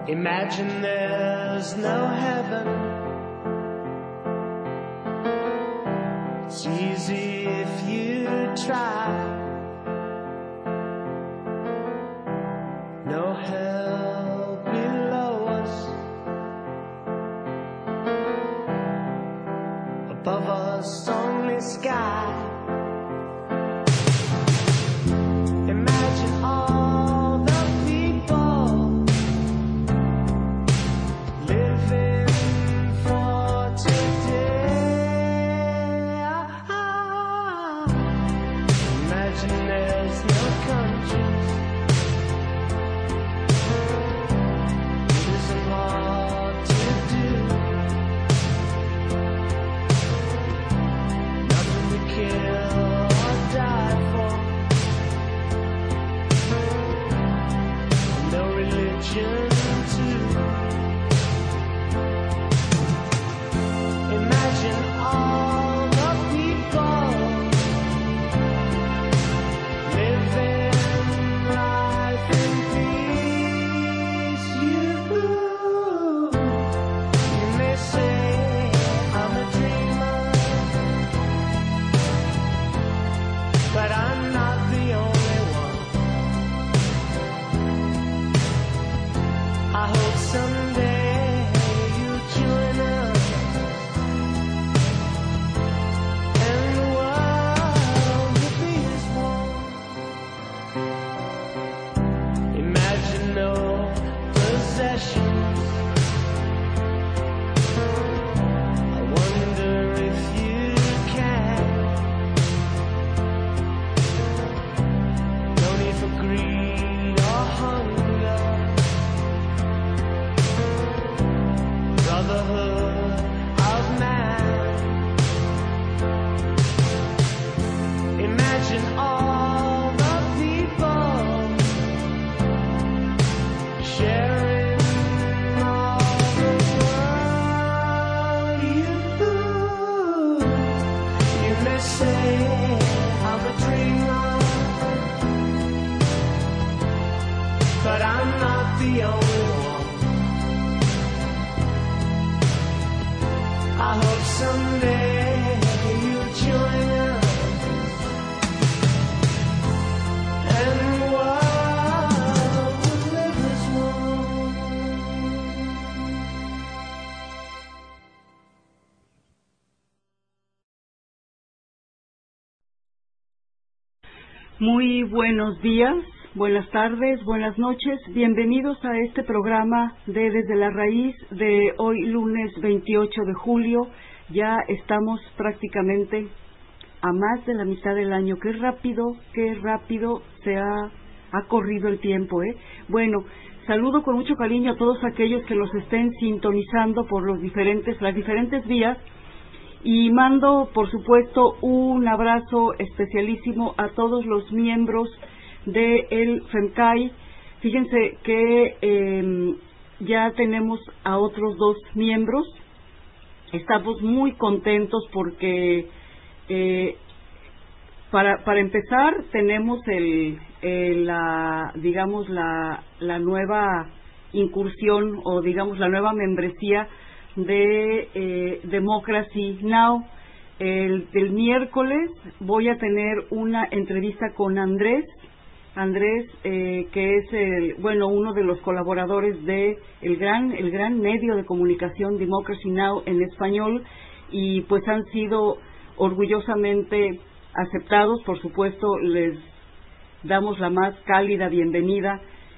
Imagine there's no heaven. It's easy if you try. No hell below us. Above us only sky. Imagine all the people living for today. Imagine there's no countries. It isn't hard to do. Nothing to kill or die for. No religion too. Imagine all the people living life in peace. You may say I'm a dreamer, but I'm not the only one. I hope someday you'll join us, and the world will be as one. Imagine no possessions. I wonder if you can. No need for greed or hunger. Brotherhood of man. Imagine all the people sharing all the world. You may say I'm a dreamer, but I'm not the only one. I hope someday you'll join us, and the world will live as one. Muy buenos días, buenas tardes, buenas noches. Bienvenidos a este programa de Desde la Raíz de hoy lunes 28 de julio. Ya estamos prácticamente a más de la mitad del año. Qué rápido se ha corrido el tiempo, ¿eh? Bueno, saludo con mucho cariño a todos aquellos que nos estén sintonizando por las diferentes vías. Y mando, por supuesto, un abrazo especialísimo a todos los miembros del FEMCAI. Fíjense que ya tenemos a otros dos miembros. Estamos muy contentos porque, para empezar, tenemos la nueva incursión o digamos la nueva membresía de Democracy Now! El miércoles voy a tener una entrevista con Andrés, que es uno de los colaboradores de el gran medio de comunicación Democracy Now! En español, y pues han sido orgullosamente aceptados. Por supuesto, les damos la más cálida bienvenida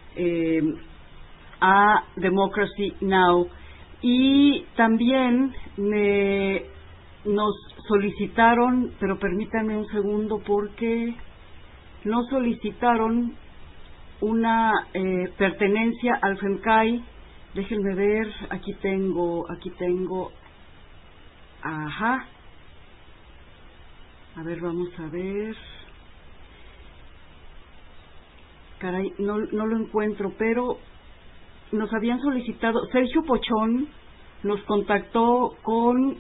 a Democracy Now! Y también nos solicitaron, pero permítanme un segundo porque nos solicitaron una pertenencia al FEMCAI. Déjenme ver, aquí tengo, ajá, a ver, vamos a ver, caray, no lo encuentro, pero nos habían solicitado, Sergio Pochón nos contactó con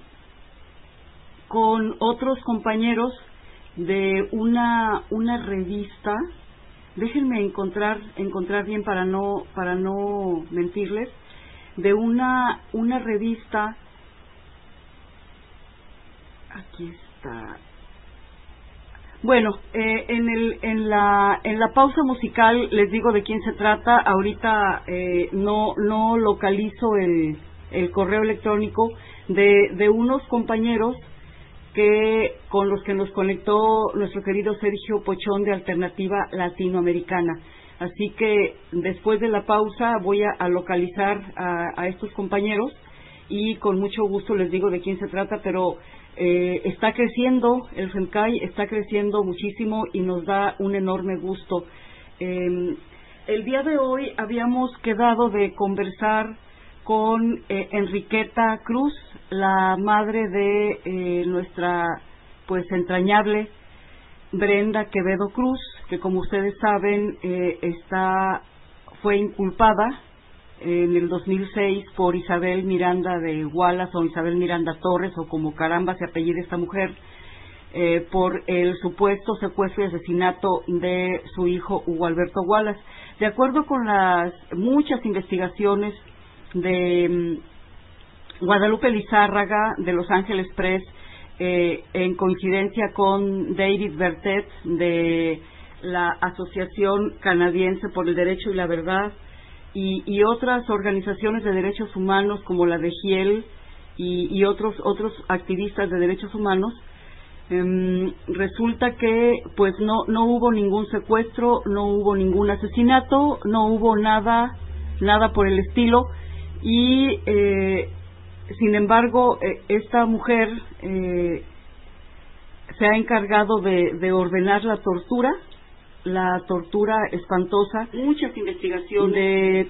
otros compañeros de una revista déjenme encontrar bien para no mentirles, de una revista. Aquí está. Bueno, en la pausa musical les digo de quién se trata. Ahorita no localizo el correo electrónico de unos compañeros con los que nos conectó nuestro querido Sergio Pochón de Alternativa Latinoamericana. Así que después de la pausa voy a localizar a estos compañeros y con mucho gusto les digo de quién se trata, pero está creciendo, el FEMCAI está creciendo muchísimo y nos da un enorme gusto. El día de hoy habíamos quedado de conversar con Enriqueta Cruz, la madre de nuestra pues entrañable Brenda Quevedo Cruz, que como ustedes saben fue inculpada en el 2006 por Isabel Miranda de Wallace, o Isabel Miranda Torres, o como caramba se apellida esta mujer, por el supuesto secuestro y asesinato de su hijo Hugo Alberto Wallace. De acuerdo con las muchas investigaciones de Guadalupe Lizárraga de Los Ángeles Press, en coincidencia con David Bertet de la Asociación Canadiense por el Derecho y la Verdad, y otras organizaciones de derechos humanos como la de GIEL y otros activistas de derechos humanos, resulta que pues no hubo ningún secuestro, no hubo ningún asesinato, no hubo nada por el estilo, y sin embargo esta mujer se ha encargado de ordenar la tortura espantosa, muchas investigaciones de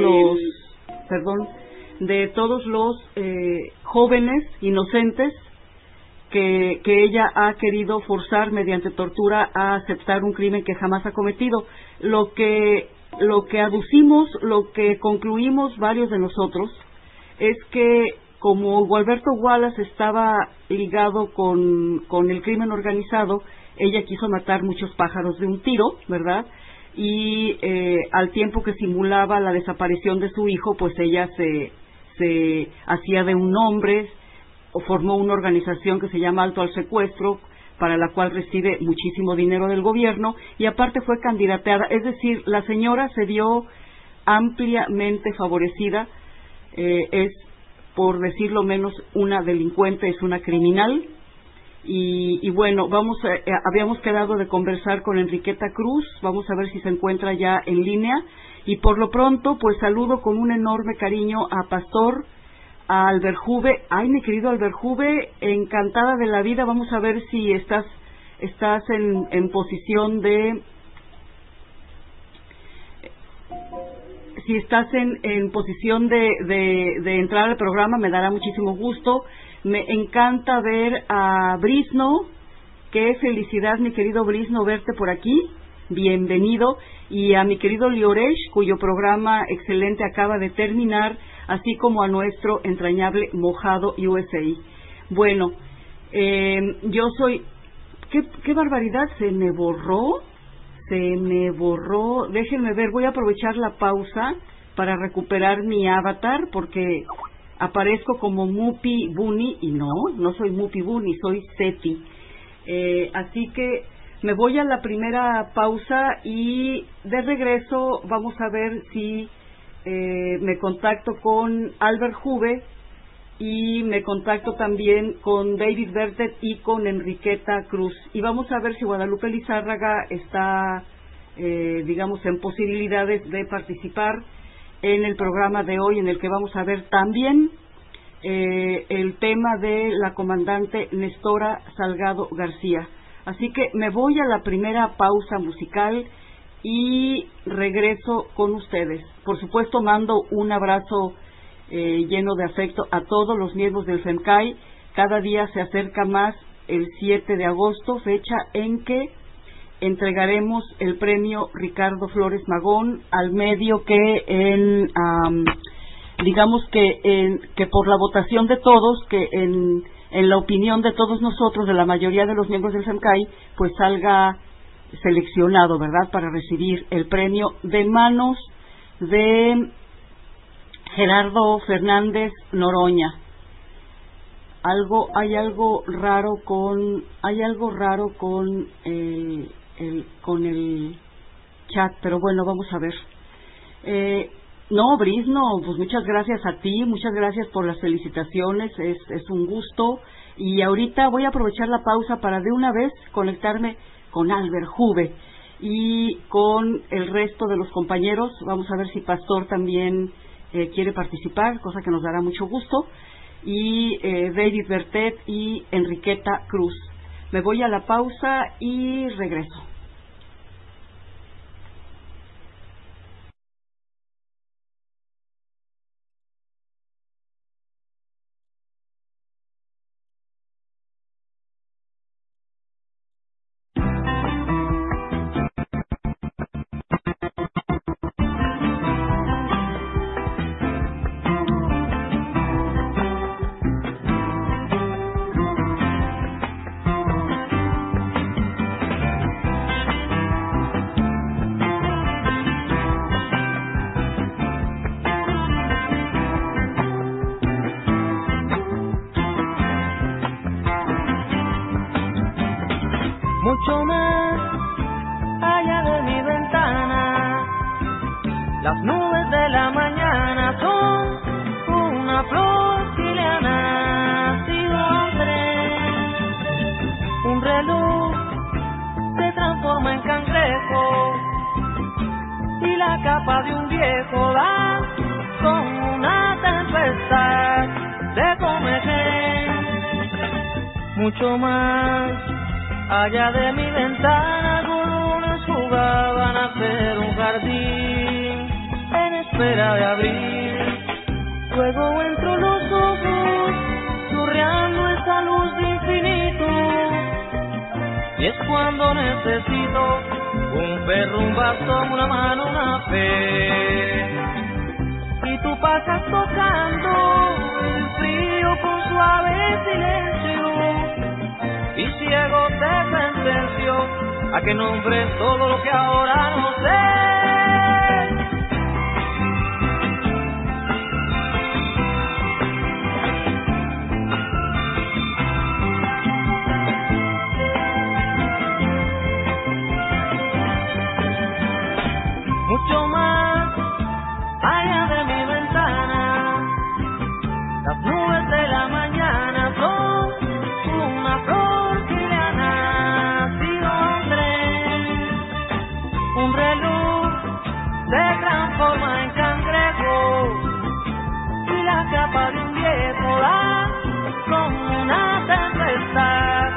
todos los jóvenes inocentes que ella ha querido forzar mediante tortura a aceptar un crimen que jamás ha cometido. Lo que aducimos, lo que concluimos varios de nosotros, es que como Alberto Wallace estaba ligado con el crimen organizado, ella quiso matar muchos pájaros de un tiro, ¿verdad? Y al tiempo que simulaba la desaparición de su hijo, pues ella se hacía de un hombre, o formó una organización que se llama Alto al Secuestro, para la cual recibe muchísimo dinero del gobierno, y aparte fue candidateada. Es decir, la señora se vio ampliamente favorecida, es, por decirlo menos, una delincuente, es una criminal. Y bueno, habíamos quedado de conversar con Enriqueta Cruz, vamos a ver si se encuentra ya en línea, y por lo pronto pues saludo con un enorme cariño a Pastor, a Alberjuve. Ay, mi querido Alberjuve, encantada de la vida. Vamos a ver si estás en posición de entrar al programa. Me dará muchísimo gusto. Me encanta ver a Brisno. Qué felicidad, mi querido Brisno, verte por aquí. Bienvenido. Y a mi querido Lioresh, cuyo programa excelente acaba de terminar, así como a nuestro entrañable Mojado USA. Bueno, yo soy... ¿Qué barbaridad? Se me borró. Déjenme ver, voy a aprovechar la pausa para recuperar mi avatar, porque aparezco como Mupi Bunny, y no soy Mupi Bunny, soy Seti. Así que me voy a la primera pausa y de regreso vamos a ver si me contacto con Albert Juve, y me contacto también con David Bertet y con Enriqueta Cruz, y vamos a ver si Guadalupe Lizárraga está en posibilidades de participar en el programa de hoy, en el que vamos a ver también el tema de la comandante Nestora Salgado García. Así que me voy a la primera pausa musical y regreso con ustedes. Por supuesto, mando un abrazo lleno de afecto a todos los miembros del FEMCAI. Cada día se acerca más el 7 de agosto, fecha en que entregaremos el premio Ricardo Flores Magón al medio que que por la votación de todos, que en la opinión de todos nosotros, de la mayoría de los miembros del FEMCAI, pues salga seleccionado, ¿verdad?, para recibir el premio de manos de Gerardo Fernández Noroña. Hay algo raro con el chat, pero bueno, vamos a ver. No, Bris, no, pues muchas gracias a ti, muchas gracias por las felicitaciones, es un gusto. Y ahorita voy a aprovechar la pausa para de una vez conectarme con Albert Juve y con el resto de los compañeros. Vamos a ver si Pastor también quiere participar, cosa que nos dará mucho gusto, y David Bertet y Enriqueta Cruz. Me voy a la pausa y regreso. Mucho más allá de mi ventana, las nubes de la mañana son una flor chileana, silvestre. Un reloj se transforma en cangrejo y la capa de un viejo da con una tempestad de comején. Mucho más allá de mi ventana, gorriones jugaban a hacer un jardín en espera de abrir. Luego entro los ojos, chorreando esa luz de infinito, y es cuando necesito un perro, un bastón, una mano, una fe. Y tú pasas tocando el frío con suave silencio, y ciego te sentencio a que nombres todo lo que ahora no sé. Mucho más allá de mi ventana, las nubes de la mañana son una flor chileana, un reloj se transforma en cangrejo y la capa de un viejo da con una tempestad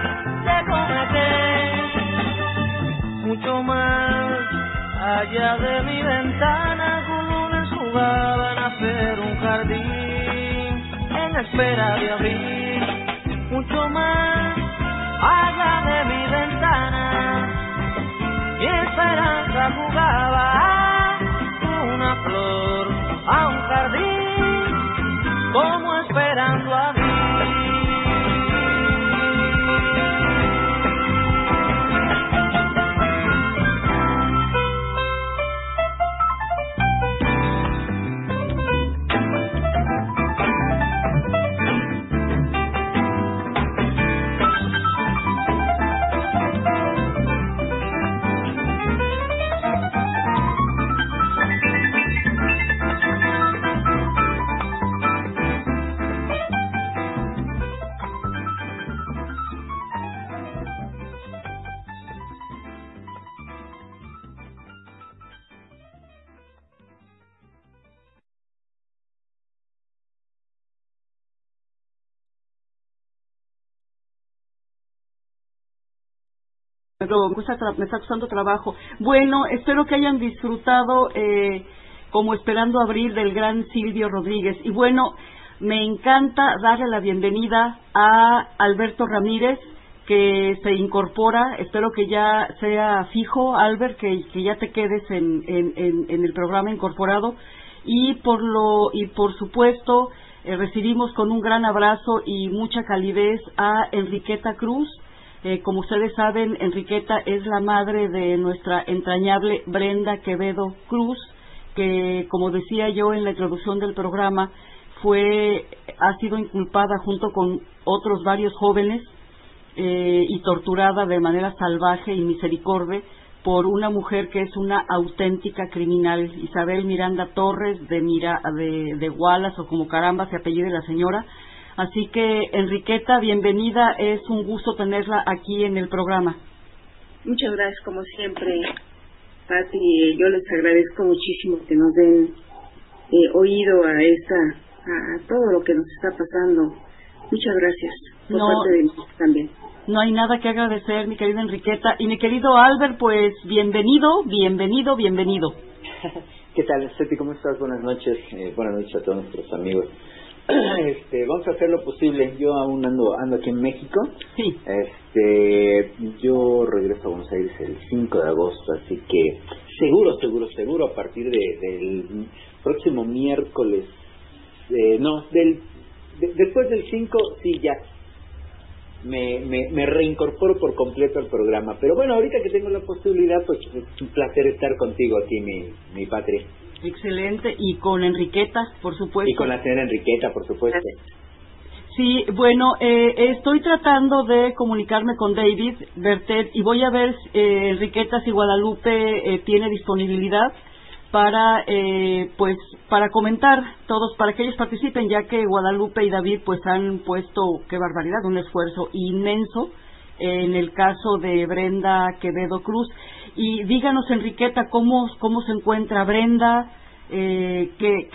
de comején. Mucho más allá de mi ventana, colones jugaban a hacer un jardín en espera de abrir. Mucho más allá de mi ventana, mi esperanza jugaba a una flor, a un jardín, como esperando a mí. Pero me está costando trabajo. Bueno, espero que hayan disfrutado como Esperando Abril del gran Silvio Rodríguez. Y bueno, me encanta darle la bienvenida a Alberto Ramírez, que se incorpora. Espero que ya sea fijo, Albert, que ya te quedes en el programa incorporado. Y por supuesto, recibimos con un gran abrazo y mucha calidez a Enriqueta Cruz, Como ustedes saben, Enriqueta es la madre de nuestra entrañable Brenda Quevedo Cruz, que, como decía yo en la introducción del programa, ha sido inculpada junto con otros varios jóvenes y torturada de manera salvaje y misericordia por una mujer que es una auténtica criminal, Isabel Miranda Torres de Wallace, o como caramba se apellide la señora. Así que, Enriqueta, bienvenida, es un gusto tenerla aquí en el programa. Muchas gracias, como siempre, Pati. Yo les agradezco muchísimo que nos den oído a todo lo que nos está pasando. Muchas gracias por parte de mí también. No hay nada que agradecer, mi querida Enriqueta. Y mi querido Albert, pues bienvenido. ¿Qué tal, Ceti? ¿Cómo estás? Buenas noches a todos nuestros amigos. Vamos a hacer lo posible. Yo aún ando aquí en México. Sí. Yo regreso a Buenos Aires el 5 de agosto, así que seguro a partir del próximo miércoles, después del 5, sí, ya me reincorporo por completo al programa. Pero bueno, ahorita que tengo la posibilidad, pues es un placer estar contigo aquí, mi patria. Excelente, y con Enriqueta, por supuesto. Y con la señora Enriqueta, por supuesto. Sí, bueno, estoy tratando de comunicarme con David Bertet y voy a ver, Enriqueta, si Guadalupe tiene disponibilidad para comentar todos, para que ellos participen, ya que Guadalupe y David pues han puesto, qué barbaridad, un esfuerzo inmenso en el caso de Brenda Quevedo Cruz. Y díganos, Enriqueta, cómo se encuentra Brenda, en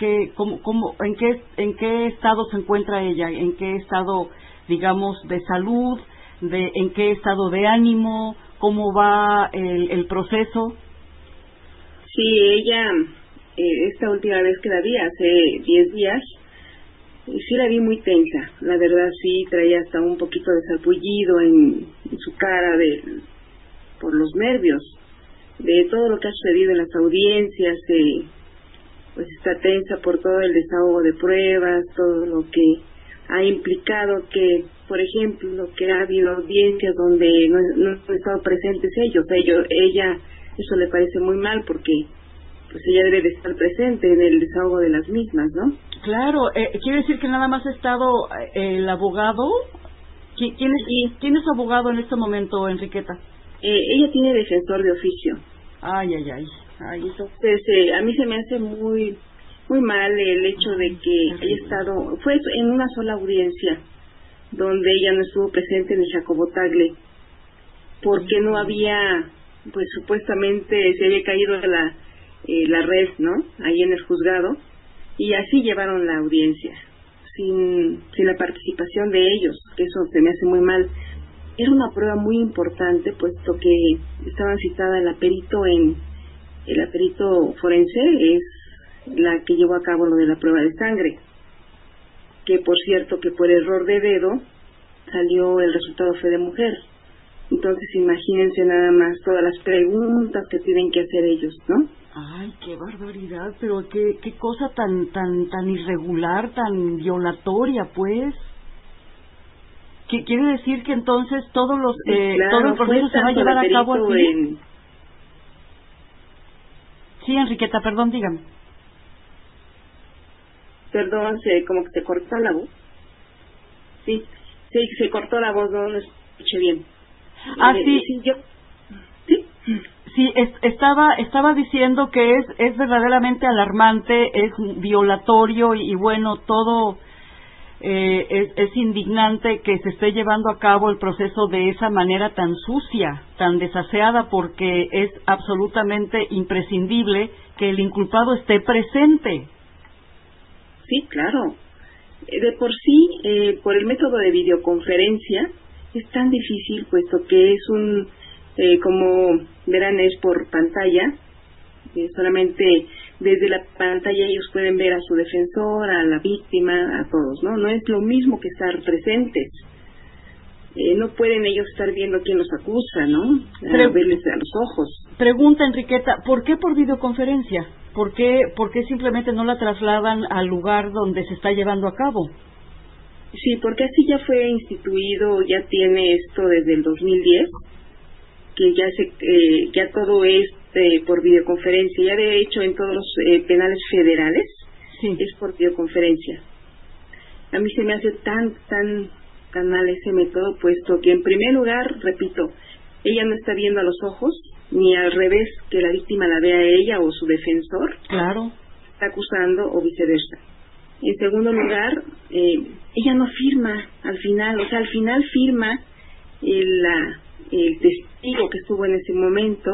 qué estado se encuentra ella, en qué estado, digamos, de salud, en qué estado de ánimo, cómo va el proceso. Sí, ella, esta última vez que la vi, hace 10 días, sí la vi muy tensa. La verdad, sí, traía hasta un poquito de sarpullido en su cara por los nervios de todo lo que ha sucedido en las audiencias. Pues está tensa por todo el desahogo de pruebas, todo lo que ha implicado que, por ejemplo, que ha habido audiencias donde no han estado presentes ellos. Ella eso le parece muy mal, porque pues ella debe de estar presente en el desahogo de las mismas, ¿no? Claro, quiere decir que nada más ha estado el abogado. ¿Quién es su abogado en este momento, Enriqueta? Ella tiene defensor de oficio. Ay. Entonces, a mí se me hace muy mal el hecho de que haya estado, fue en una sola audiencia, donde ella no estuvo presente ni Jacobo Tagle, porque no había, pues supuestamente se había caído la red, ¿no? Ahí en el juzgado, y así llevaron la audiencia, sin la participación de ellos, que eso se me hace muy mal. Era una prueba muy importante, puesto que estaban citada el perito forense, es la que llevó a cabo lo de la prueba de sangre, que por cierto que por error de dedo salió el resultado fue de mujer. Entonces imagínense nada más todas las preguntas que tienen que hacer ellos, ¿no? Ay, qué barbaridad, pero qué cosa tan irregular, tan violatoria, pues. ¿Qué quiere decir? Que entonces todo el proceso se va a llevar a cabo así. Sí, Enriqueta, perdón, dígame. Perdón, como que se cortó la voz. Sí, se cortó la voz, no escuché bien. Sí. Sí, estaba diciendo que es verdaderamente alarmante, es violatorio y bueno, todo es indignante que se esté llevando a cabo el proceso de esa manera tan sucia, tan desaseada, porque es absolutamente imprescindible que el inculpado esté presente. Sí, claro. De por sí, por el método de videoconferencia, es tan difícil, puesto que es como verán, es por pantalla, solamente desde la pantalla ellos pueden ver a su defensor, a la víctima, a todos, ¿no? No es lo mismo que estar presentes. No pueden ellos estar viendo quién los acusa, ¿no? Verles a los ojos. Pregunta, Enriqueta, ¿por qué por videoconferencia? ¿Por qué simplemente no la trasladan al lugar donde se está llevando a cabo? Sí, porque así ya fue instituido, ya tiene esto desde el 2010, que ya todo es por videoconferencia. Ya de hecho en todos los penales federales es por videoconferencia. A mí se me hace tan mal ese método, puesto que en primer lugar, repito, ella no está viendo a los ojos, ni al revés, que la víctima la vea a ella o su defensor. Claro. Está acusando o viceversa. En segundo lugar, ella no firma al final, o sea, al final firma el testigo que estuvo en ese momento,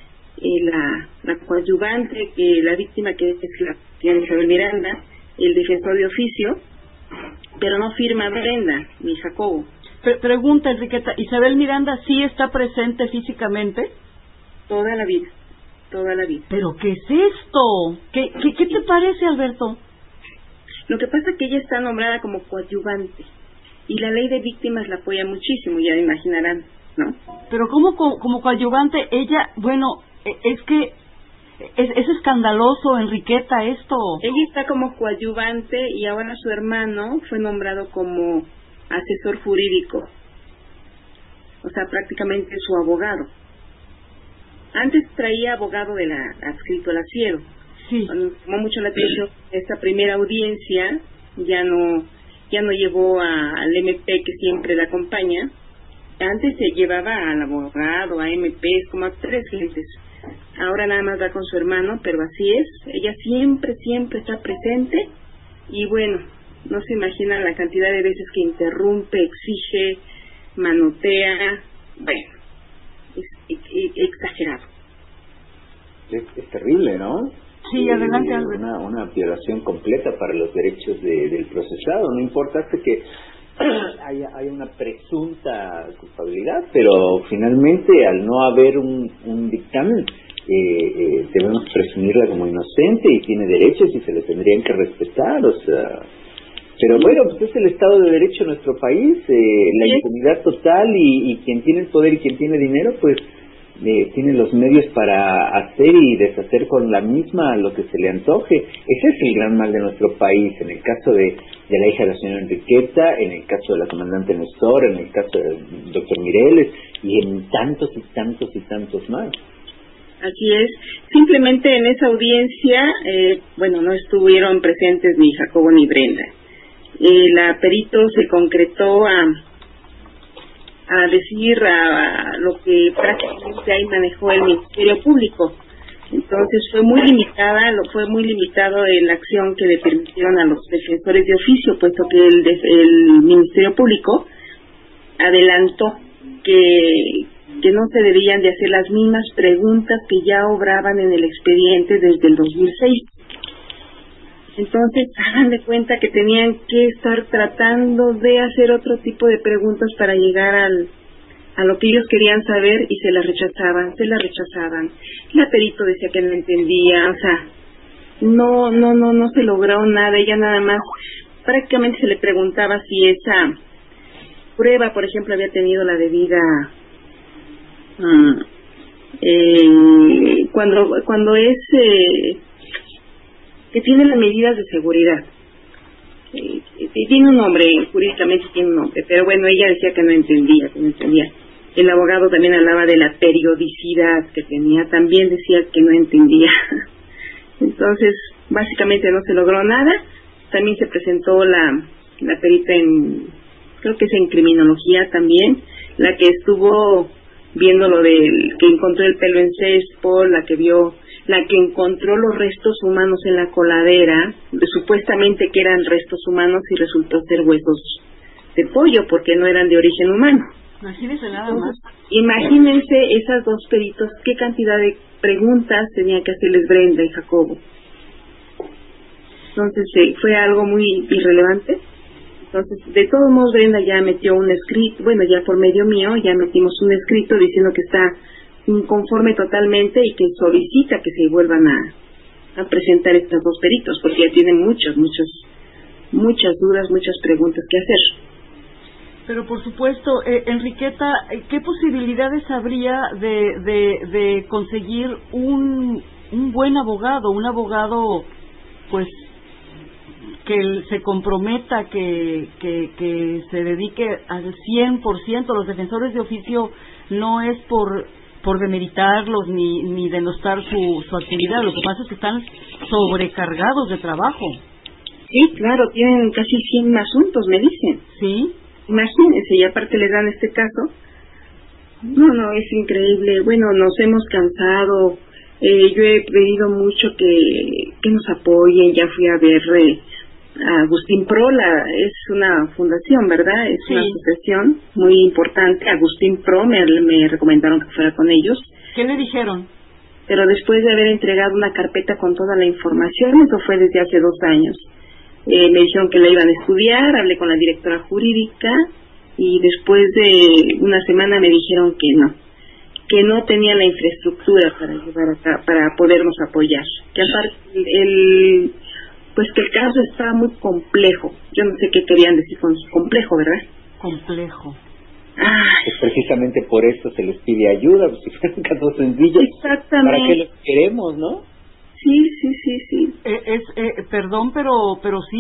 la coadyuvante, la víctima, que es la señora Isabel Miranda, el defensor de oficio, pero no firma Brenda ni Jacobo. Pregunta, Enriqueta, ¿Isabel Miranda sí está presente físicamente? Toda la vida. ¿Pero qué es esto? ¿Qué te parece, Alberto? Lo que pasa es que ella está nombrada como coadyuvante y la ley de víctimas la apoya muchísimo, ya imaginarán, ¿no? Pero ¿cómo como coadyuvante? Ella, bueno, es que es escandaloso, Enriqueta, esto. Ella está como coadyuvante y ahora su hermano fue nombrado como asesor jurídico, o sea, prácticamente su abogado. Antes traía abogado de la adscrito al asiero. Sí. Cuando tomó mucho la atención esta primera audiencia, ya no llevó al MP que siempre la acompaña. Antes se llevaba al abogado, a MPs, como a 3 gentes. Ahora nada más va con su hermano, pero así es. Ella siempre está presente y bueno, no se imagina la cantidad de veces que interrumpe, exige, manotea. Bueno, es exagerado. Es terrible, ¿no? Sí, adelante, Albert. Una violación completa para los derechos del procesado. No importa hasta que haya una presunta culpabilidad, pero finalmente al no haber un dictamen debemos presumirla como inocente y tiene derechos y se le tendrían que respetar, o sea. Pero bueno, pues es el Estado de Derecho en nuestro país, la impunidad total y quien tiene el poder y quien tiene dinero, pues tiene los medios para hacer y deshacer con la misma lo que se le antoje. Ese es el gran mal de nuestro país, en el caso de la hija de la señora Enriqueta, en el caso de la comandante Nestor, en el caso del doctor Mireles y en tantos y tantos y tantos más. Así es. Simplemente en esa audiencia, bueno, no estuvieron presentes ni Jacobo ni Brenda. La perito se concretó a decir a lo que prácticamente ahí manejó el Ministerio Público. Entonces fue muy limitado en la acción que le permitieron a los defensores de oficio, puesto que el Ministerio Público adelantó que no se debían de hacer las mismas preguntas que ya obraban en el expediente desde el 2006. Entonces, hagan de cuenta que tenían que estar tratando de hacer otro tipo de preguntas para llegar a lo que ellos querían saber y se las rechazaban. La perito decía que no entendía, o sea, no se logró nada. Ella nada más, prácticamente se le preguntaba si esa prueba, por ejemplo, había tenido la debida cuando es que tiene las medidas de seguridad. Tiene un nombre, jurídicamente tiene un nombre, pero bueno, ella decía que no entendía. El abogado también hablaba de la periodicidad que tenía, también decía que no entendía. Entonces, básicamente no se logró nada. También se presentó la perita creo que es en criminología también, la que estuvo viendo lo que encontró el pelo en césped, la que encontró los restos humanos en la coladera, supuestamente que eran restos humanos y resultó ser huesos de pollo porque no eran de origen humano. Imagínense nada más. Imagínense esas dos peritos, qué cantidad de preguntas tenía que hacerles Brenda y Jacobo. Entonces fue algo muy irrelevante. Entonces, de todos modos, Brenda ya metió un escrito, bueno, ya por medio mío, ya metimos un escrito diciendo que está inconforme totalmente y que solicita que se vuelvan a presentar estos dos peritos, porque ya tienen muchas dudas, muchas preguntas que hacer. Pero por supuesto, Enriqueta, ¿qué posibilidades habría de conseguir un buen abogado, un abogado, pues, se comprometa, que se dedique al 100%. Los defensores de oficio no es por demeritarlos ni denostar su actividad. Lo que pasa es que están sobrecargados de trabajo. Sí, claro, tienen casi 100 asuntos, me dicen. Sí. Imagínense, y aparte les dan este caso. No, es increíble. Bueno, nos hemos cansado. Yo he pedido mucho que nos apoyen. Ya fui a ver a Agustín Prola, es una fundación, ¿verdad? Es una asociación muy importante. Agustín Pro me recomendaron que fuera con ellos. ¿Qué le dijeron? Pero después de haber entregado una carpeta con toda la información, eso fue desde hace 2 años, me dijeron que la iban a estudiar, hablé con la directora jurídica y después de una semana me dijeron que no tenía la infraestructura para llevar acá, para podernos apoyar. Que aparte pues que el caso estaba muy complejo. Yo no sé qué querían decir con complejo, ¿verdad? Complejo. Pues precisamente por eso se les pide ayuda, pues si fueran casos sencillos. Exactamente. ¿Para qué los queremos, no? Sí. Perdón, pero sí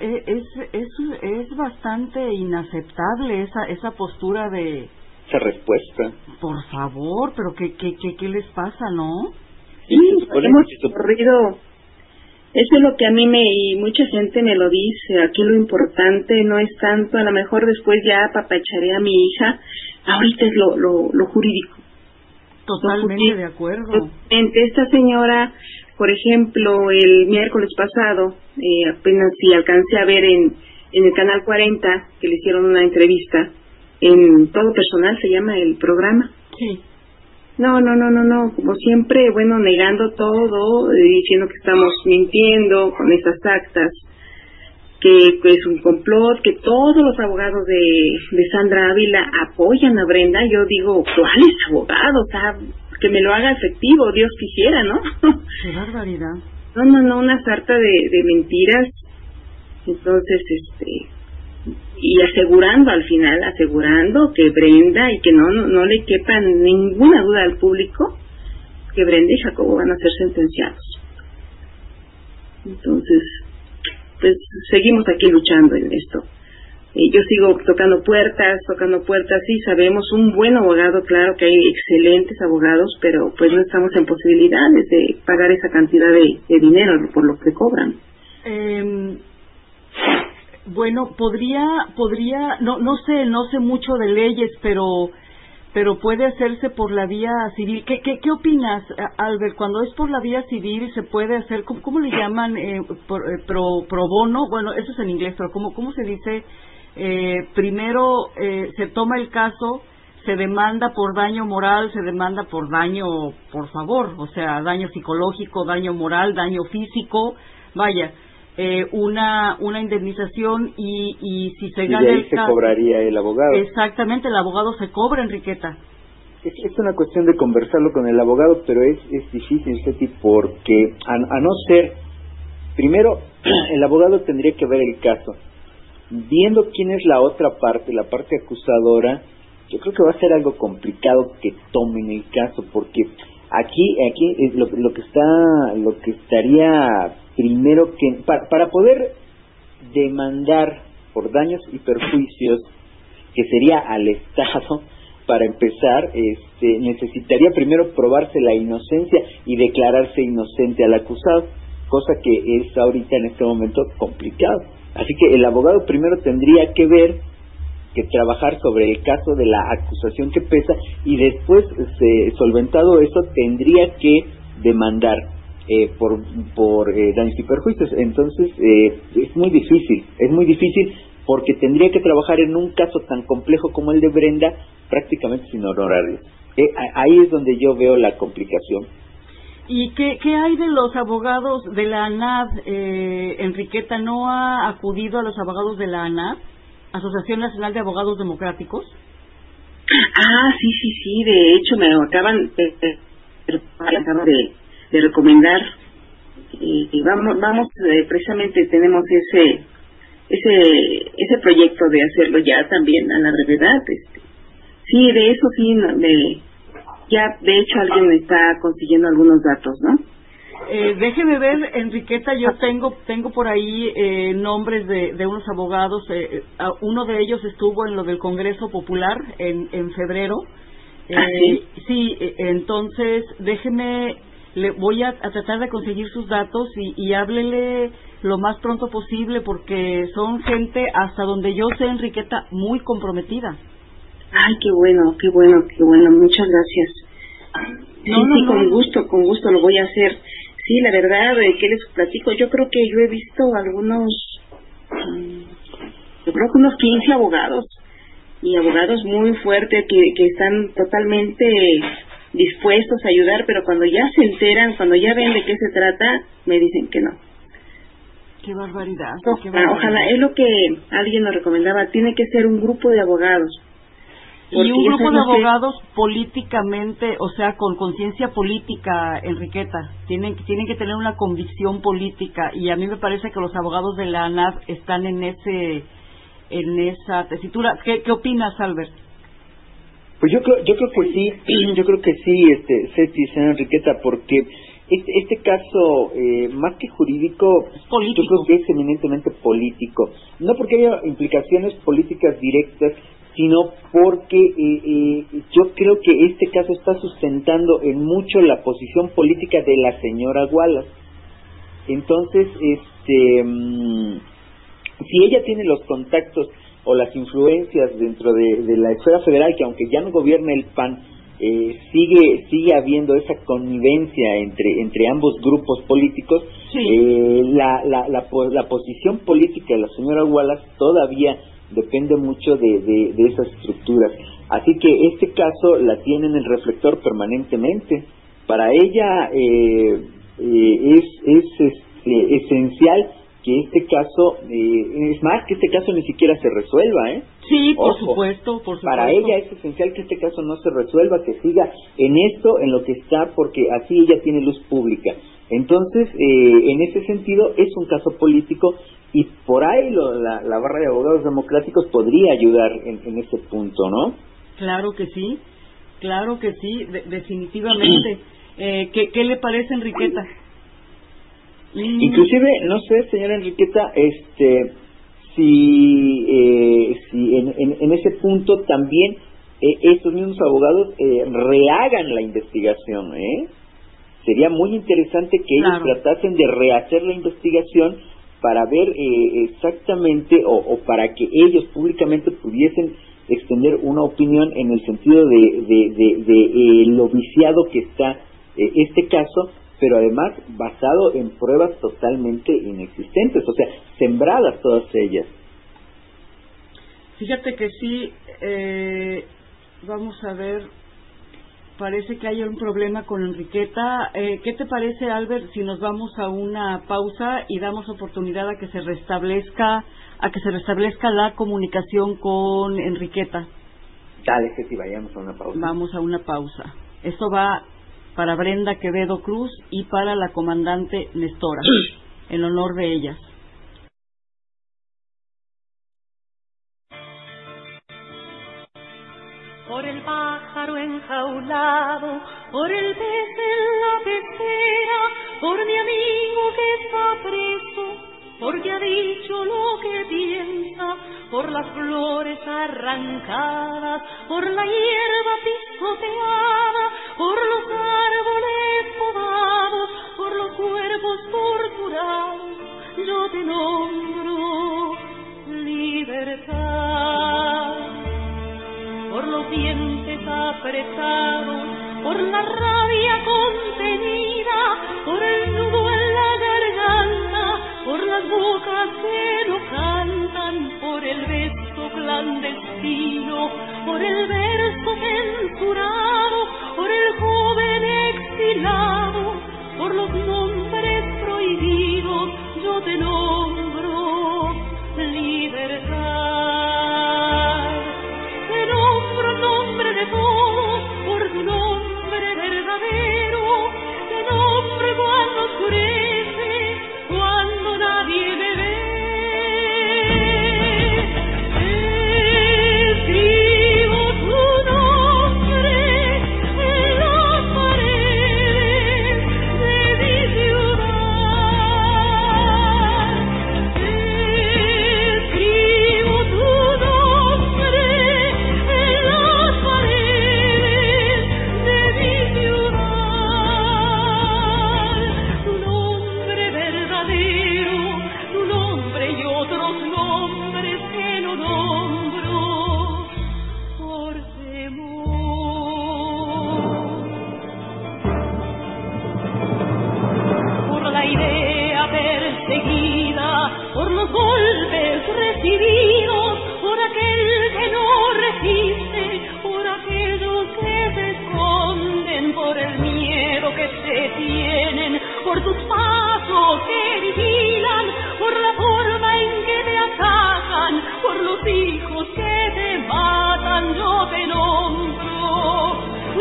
es bastante inaceptable esa postura de... Esa respuesta. Por favor, pero ¿qué les pasa, no? Sí, hemos corrido. Eso es lo que a mí y mucha gente me lo dice. Aquí lo importante no es tanto, a lo mejor después ya apapacharé a mi hija. Ahorita es lo jurídico. Totalmente de acuerdo. Esta señora, por ejemplo, el miércoles pasado, apenas si alcancé a ver en el Canal 40, que le hicieron una entrevista, en Todo Personal se llama el programa. Sí. No, como siempre, bueno, negando todo, diciendo que estamos mintiendo con esas actas, que es un complot, que todos los abogados de Sandra Ávila apoyan a Brenda. Yo digo, ¿cuáles abogados? Que me lo haga efectivo, Dios quisiera, ¿no? Qué barbaridad. No, una sarta de mentiras. Entonces, y asegurando que Brenda, y que no le quepa ninguna duda al público, que Brenda y Jacobo van a ser sentenciados. Entonces, pues seguimos aquí luchando en esto. Yo sigo tocando puertas, sí, sabemos, un buen abogado, claro que hay excelentes abogados, pero pues no estamos en posibilidades de pagar esa cantidad de dinero por lo que cobran. Bueno, podría, no sé mucho de leyes, pero puede hacerse por la vía civil. ¿Qué opinas, Albert? Cuando es por la vía civil se puede hacer, ¿cómo le llaman? Pro bono. Bueno, eso es en inglés, pero ¿cómo se dice? Primero se toma el caso, se demanda por daño moral, se demanda por daño por favor, o sea, daño psicológico, daño moral, daño físico, vaya. Una indemnización y si se gana el caso, se cobraría el abogado. Exactamente, el abogado se cobra, Enriqueta. Es una cuestión de conversarlo con el abogado, pero es difícil, Ceci, porque a no ser, primero, el abogado tendría que ver el caso. Viendo quién es la otra parte, la parte acusadora, yo creo que va a ser algo complicado que tomen el caso, porque aquí lo que estaría primero que para poder demandar por daños y perjuicios, que sería al Estado, para empezar, necesitaría primero probarse la inocencia y declararse inocente al acusado, cosa que es ahorita en este momento complicado. Así que el abogado primero tendría que trabajar sobre el caso de la acusación que pesa, y después, solventado eso, tendría que demandar por daños y perjuicios. Entonces es muy difícil porque tendría que trabajar en un caso tan complejo como el de Brenda prácticamente sin honorarios. Ahí es donde yo veo la complicación. ¿Y qué hay de los abogados de la ANAD? Enriqueta, ¿no ha acudido a los abogados de la ANAD, Asociación Nacional de Abogados Democráticos? Sí, de hecho me acaban de recomendar, y vamos precisamente tenemos ese proyecto de hacerlo ya también a la brevedad. Sí, de eso sí, ya de hecho alguien está consiguiendo algunos datos, ¿no? Déjeme ver, Enriqueta, yo tengo por ahí nombres de unos abogados. Uno de ellos estuvo en lo del Congreso Popular en febrero. Sí, entonces déjeme, le voy a tratar de conseguir sus datos y háblele lo más pronto posible, porque son gente, hasta donde yo sé, Enriqueta, muy comprometida. Ay, qué bueno, muchas gracias. Sí, con gusto lo voy a hacer. Sí, la verdad, ¿qué les platico? Yo creo que yo he visto yo creo que unos 15 abogados, y abogados muy fuertes que están totalmente dispuestos a ayudar, pero cuando ya se enteran, cuando ya ven de qué se trata, me dicen que no. Qué barbaridad. Ojalá, es lo que alguien nos recomendaba, tiene que ser un grupo de abogados. Y un grupo de abogados políticamente, o sea, con conciencia política, Enriqueta. Tienen que tener una convicción política, y a mí me parece que los abogados de la ANAF están en esa tesitura. ¿Qué opinas, Albert? Pues yo creo que sí, Ceci, señora Enriqueta, porque este caso, más que jurídico, yo creo que es eminentemente político. No porque haya implicaciones políticas directas, sino porque yo creo que este caso está sustentando en mucho la posición política de la señora Wallace. Entonces, si ella tiene los contactos o las influencias dentro de la esfera federal, que aunque ya no gobierna el PAN, sigue habiendo esa connivencia entre ambos grupos políticos, sí. La posición política de la señora Wallace todavía depende mucho de esas estructuras. Así que este caso la tiene en el reflector permanentemente. Para ella es esencial que este caso, es más, que este caso ni siquiera se resuelva, ¿eh? Sí, por supuesto. Para ella es esencial que este caso no se resuelva, que siga en esto, en lo que está, porque así ella tiene luz pública. Entonces, en ese sentido, es un caso político, y por ahí la barra de abogados democráticos podría ayudar en ese punto, ¿no? Claro que sí, definitivamente. ¿Qué le parece, Enriqueta? Inclusive, no sé, señora Enriqueta, si en ese punto también estos mismos abogados rehagan la investigación, Sería muy interesante que ellos tratasen de rehacer la investigación para ver exactamente, o para que ellos públicamente pudiesen extender una opinión en el sentido de lo viciado que está este caso, pero además basado en pruebas totalmente inexistentes, o sea, sembradas todas ellas. Fíjate que sí, vamos a ver, parece que hay un problema con Enriqueta. ¿Qué te parece, Albert, si nos vamos a una pausa y damos oportunidad a que se restablezca la comunicación con Enriqueta? Dale, que si vayamos a una pausa. Vamos a una pausa. Esto va para Brenda Quevedo Cruz y para la comandante Nestora, en honor de ellas. Por el pájaro enjaulado, por el pez en la pecera, por mi amigo que está preso, porque ha dicho lo que piensa, por las flores arrancadas, por la hierba pisoteada, por los árboles podados, por los cuerpos torturados, yo te nombro libertad. Por los dientes apretados, por la rabia contenida, por el nudo en la garganta, por las bocas que no cantan, por el beso clandestino, por el verso censurado, por el joven exilado, por los nombres prohibidos, yo te nombro libertad. Nombre de todos, por tu nombre verdadero, te nombre cuando oscurece, cuando nadie me ve. Escribo tu nombre en las paredes pasos que vigilan, por la forma en que te atacan, por los hijos que te matan, yo te nombro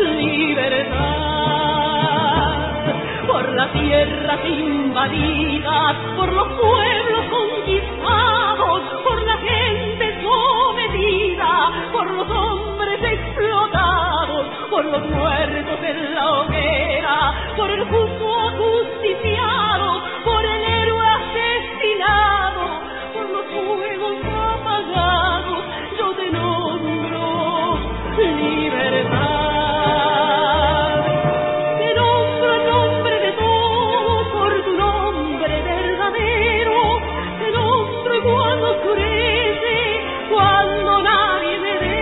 libertad. Por las tierras invadidas, por los pueblos conquistados, por la gente sometida, por los hombres explotados, por los muertos en la hoguera, por el justo ajusticiado, por el héroe asesinado, por los fuegos apagados, yo te nombro libertad. Te nombro en nombre de todos, por tu nombre verdadero, te nombro cuando oscurece, cuando nadie me ve.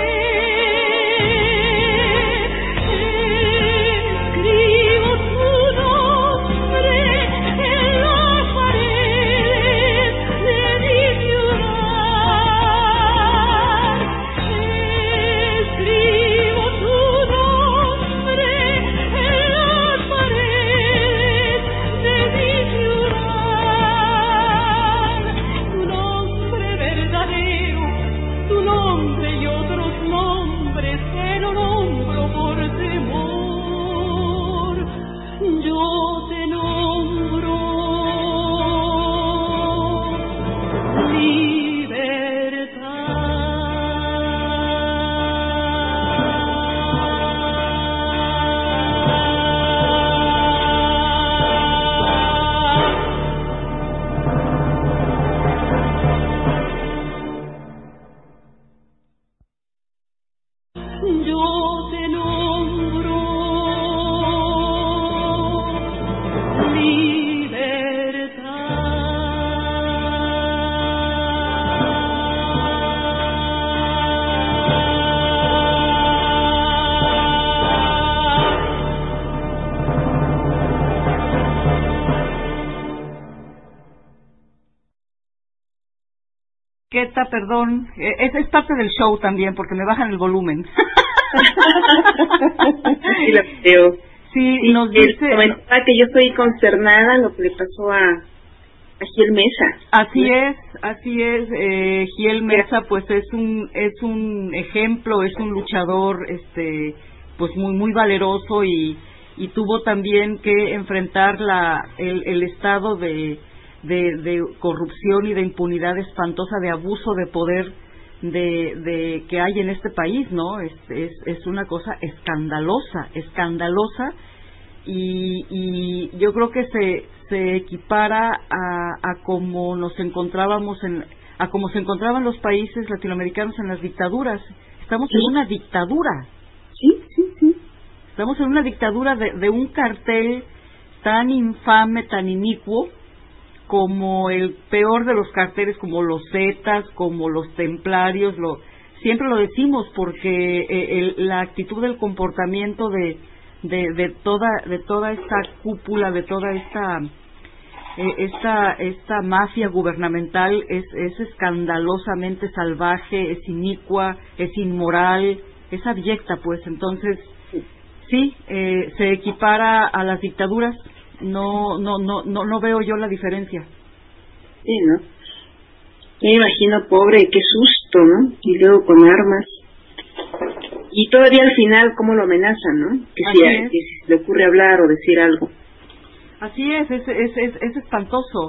Escribo tu nombre en las paredes de mi ciudad. Escribo tu nombre en las paredes de mi ciudad. Tu nombre verdadero, tu nombre y otros nombres que no nombro por temor, yo te nombro libertad. Yo te nombro Queta, perdón, es parte del show también, porque me bajan el volumen. Sí, la veo. Sí, Sí, nos dice... comentaba que yo estoy consternada lo que le pasó a Giel Mesa. Así es, Giel Mesa pues es un ejemplo, es un luchador pues muy valeroso y tuvo también que enfrentar el estado de corrupción y de impunidad espantosa, de abuso de poder de que hay en este país, ¿no? Es una cosa escandalosa y yo creo que se equipara a como nos encontrábamos a como se encontraban los países latinoamericanos en las dictaduras. Estamos en una dictadura. Sí. Estamos en una dictadura de un cartel tan infame, tan inicuo, como el peor de los carteles, como los Zetas, como los templarios, siempre lo decimos porque la actitud del comportamiento de toda esta cúpula, de toda esta mafia gubernamental es escandalosamente salvaje, es inicua, es inmoral, es abyecta, pues. Entonces sí, se equipara a las dictaduras. No veo yo la diferencia. Sí, ¿no? Yo me imagino, pobre, qué susto, ¿no? Y luego con armas. Y todavía al final, ¿cómo lo amenazan, no? Que si le ocurre hablar o decir algo. Así es espantoso,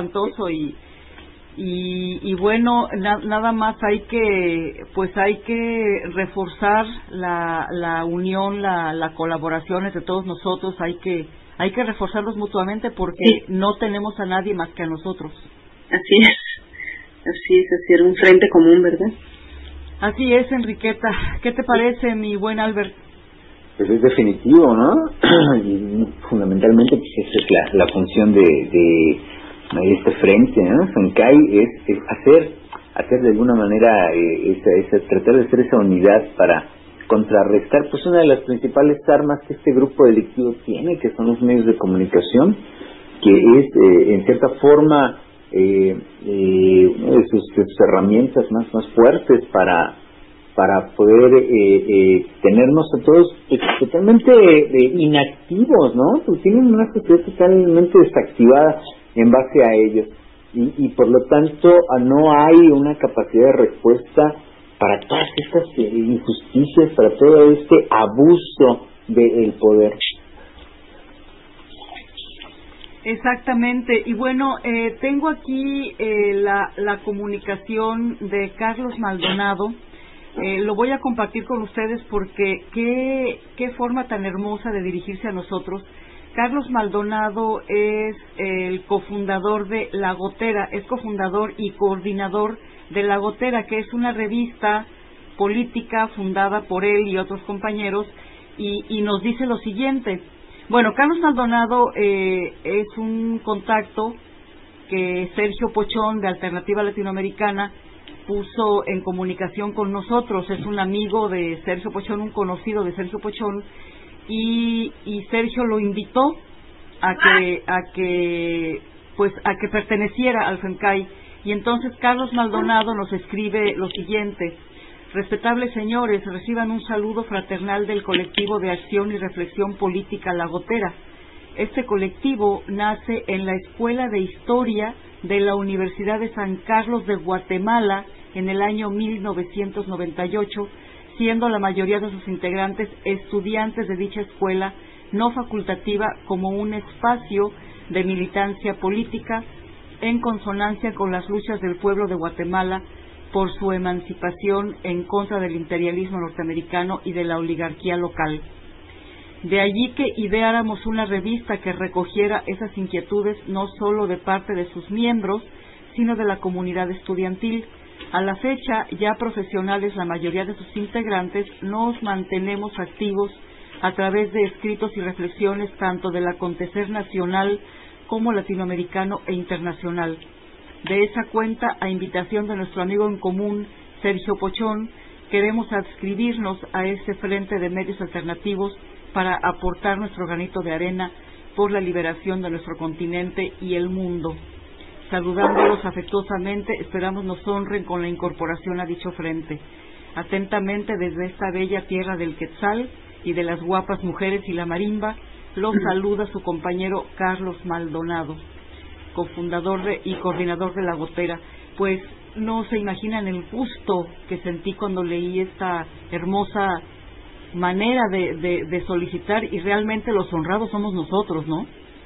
y bueno, nada más hay que reforzar la unión, la colaboración entre todos nosotros, hay que reforzarlos mutuamente porque no tenemos a nadie más que a nosotros. Así es, hacer un frente común, ¿verdad? Así es, Enriqueta. ¿Qué te parece, mi buen Albert? Pues es definitivo, ¿no? Y fundamentalmente pues esa es la función de este frente, ¿no? Sancay es hacer de alguna manera tratar de hacer esa unidad para contrarrestar pues una de las principales armas que este grupo delictivo tiene, que son los medios de comunicación, que es en cierta forma una de sus herramientas más fuertes para poder tenernos a todos totalmente inactivos, ¿no? Pues tienen una sociedad totalmente desactivada. en base a ellos. Y por lo tanto no hay una capacidad de respuesta para todas estas injusticias, para todo este abuso del poder. Exactamente, y bueno, tengo aquí la comunicación de Carlos Maldonado. Lo voy a compartir con ustedes porque qué forma tan hermosa de dirigirse a nosotros. Carlos Maldonado es el cofundador de La Gotera, es cofundador y coordinador de La Gotera, que es una revista política fundada por él y otros compañeros, y nos dice lo siguiente. Bueno, Carlos Maldonado es un contacto que Sergio Pochón de Alternativa Latinoamericana puso en comunicación con nosotros. Es un amigo de Sergio Pochón, un conocido de Sergio Pochón, y Sergio lo invitó a que perteneciera al FEMCAI. Y entonces Carlos Maldonado nos escribe lo siguiente: respetables señores, reciban un saludo fraternal del colectivo de acción y reflexión política La Gotera. Este colectivo nace en la Escuela de Historia de la Universidad de San Carlos de Guatemala en el año 1998, siendo la mayoría de sus integrantes estudiantes de dicha escuela no facultativa, como un espacio de militancia política en consonancia con las luchas del pueblo de Guatemala por su emancipación en contra del imperialismo norteamericano y de la oligarquía local. De allí que ideáramos una revista que recogiera esas inquietudes no solo de parte de sus miembros, sino de la comunidad estudiantil. A la fecha, ya profesionales la mayoría de sus integrantes, nos mantenemos activos a través de escritos y reflexiones tanto del acontecer nacional como latinoamericano e internacional. De esa cuenta, a invitación de nuestro amigo en común, Sergio Pochón, queremos adscribirnos a este frente de medios alternativos para aportar nuestro granito de arena por la liberación de nuestro continente y el mundo. Saludándolos afectuosamente, esperamos nos honren con la incorporación a dicho frente. Atentamente, desde esta bella tierra del Quetzal y de las guapas mujeres y la marimba, los saluda su compañero Carlos Maldonado, cofundador y coordinador de La Gotera. Pues no se imaginan el gusto que sentí cuando leí esta hermosa manera de solicitar, y realmente los honrados somos nosotros, ¿no?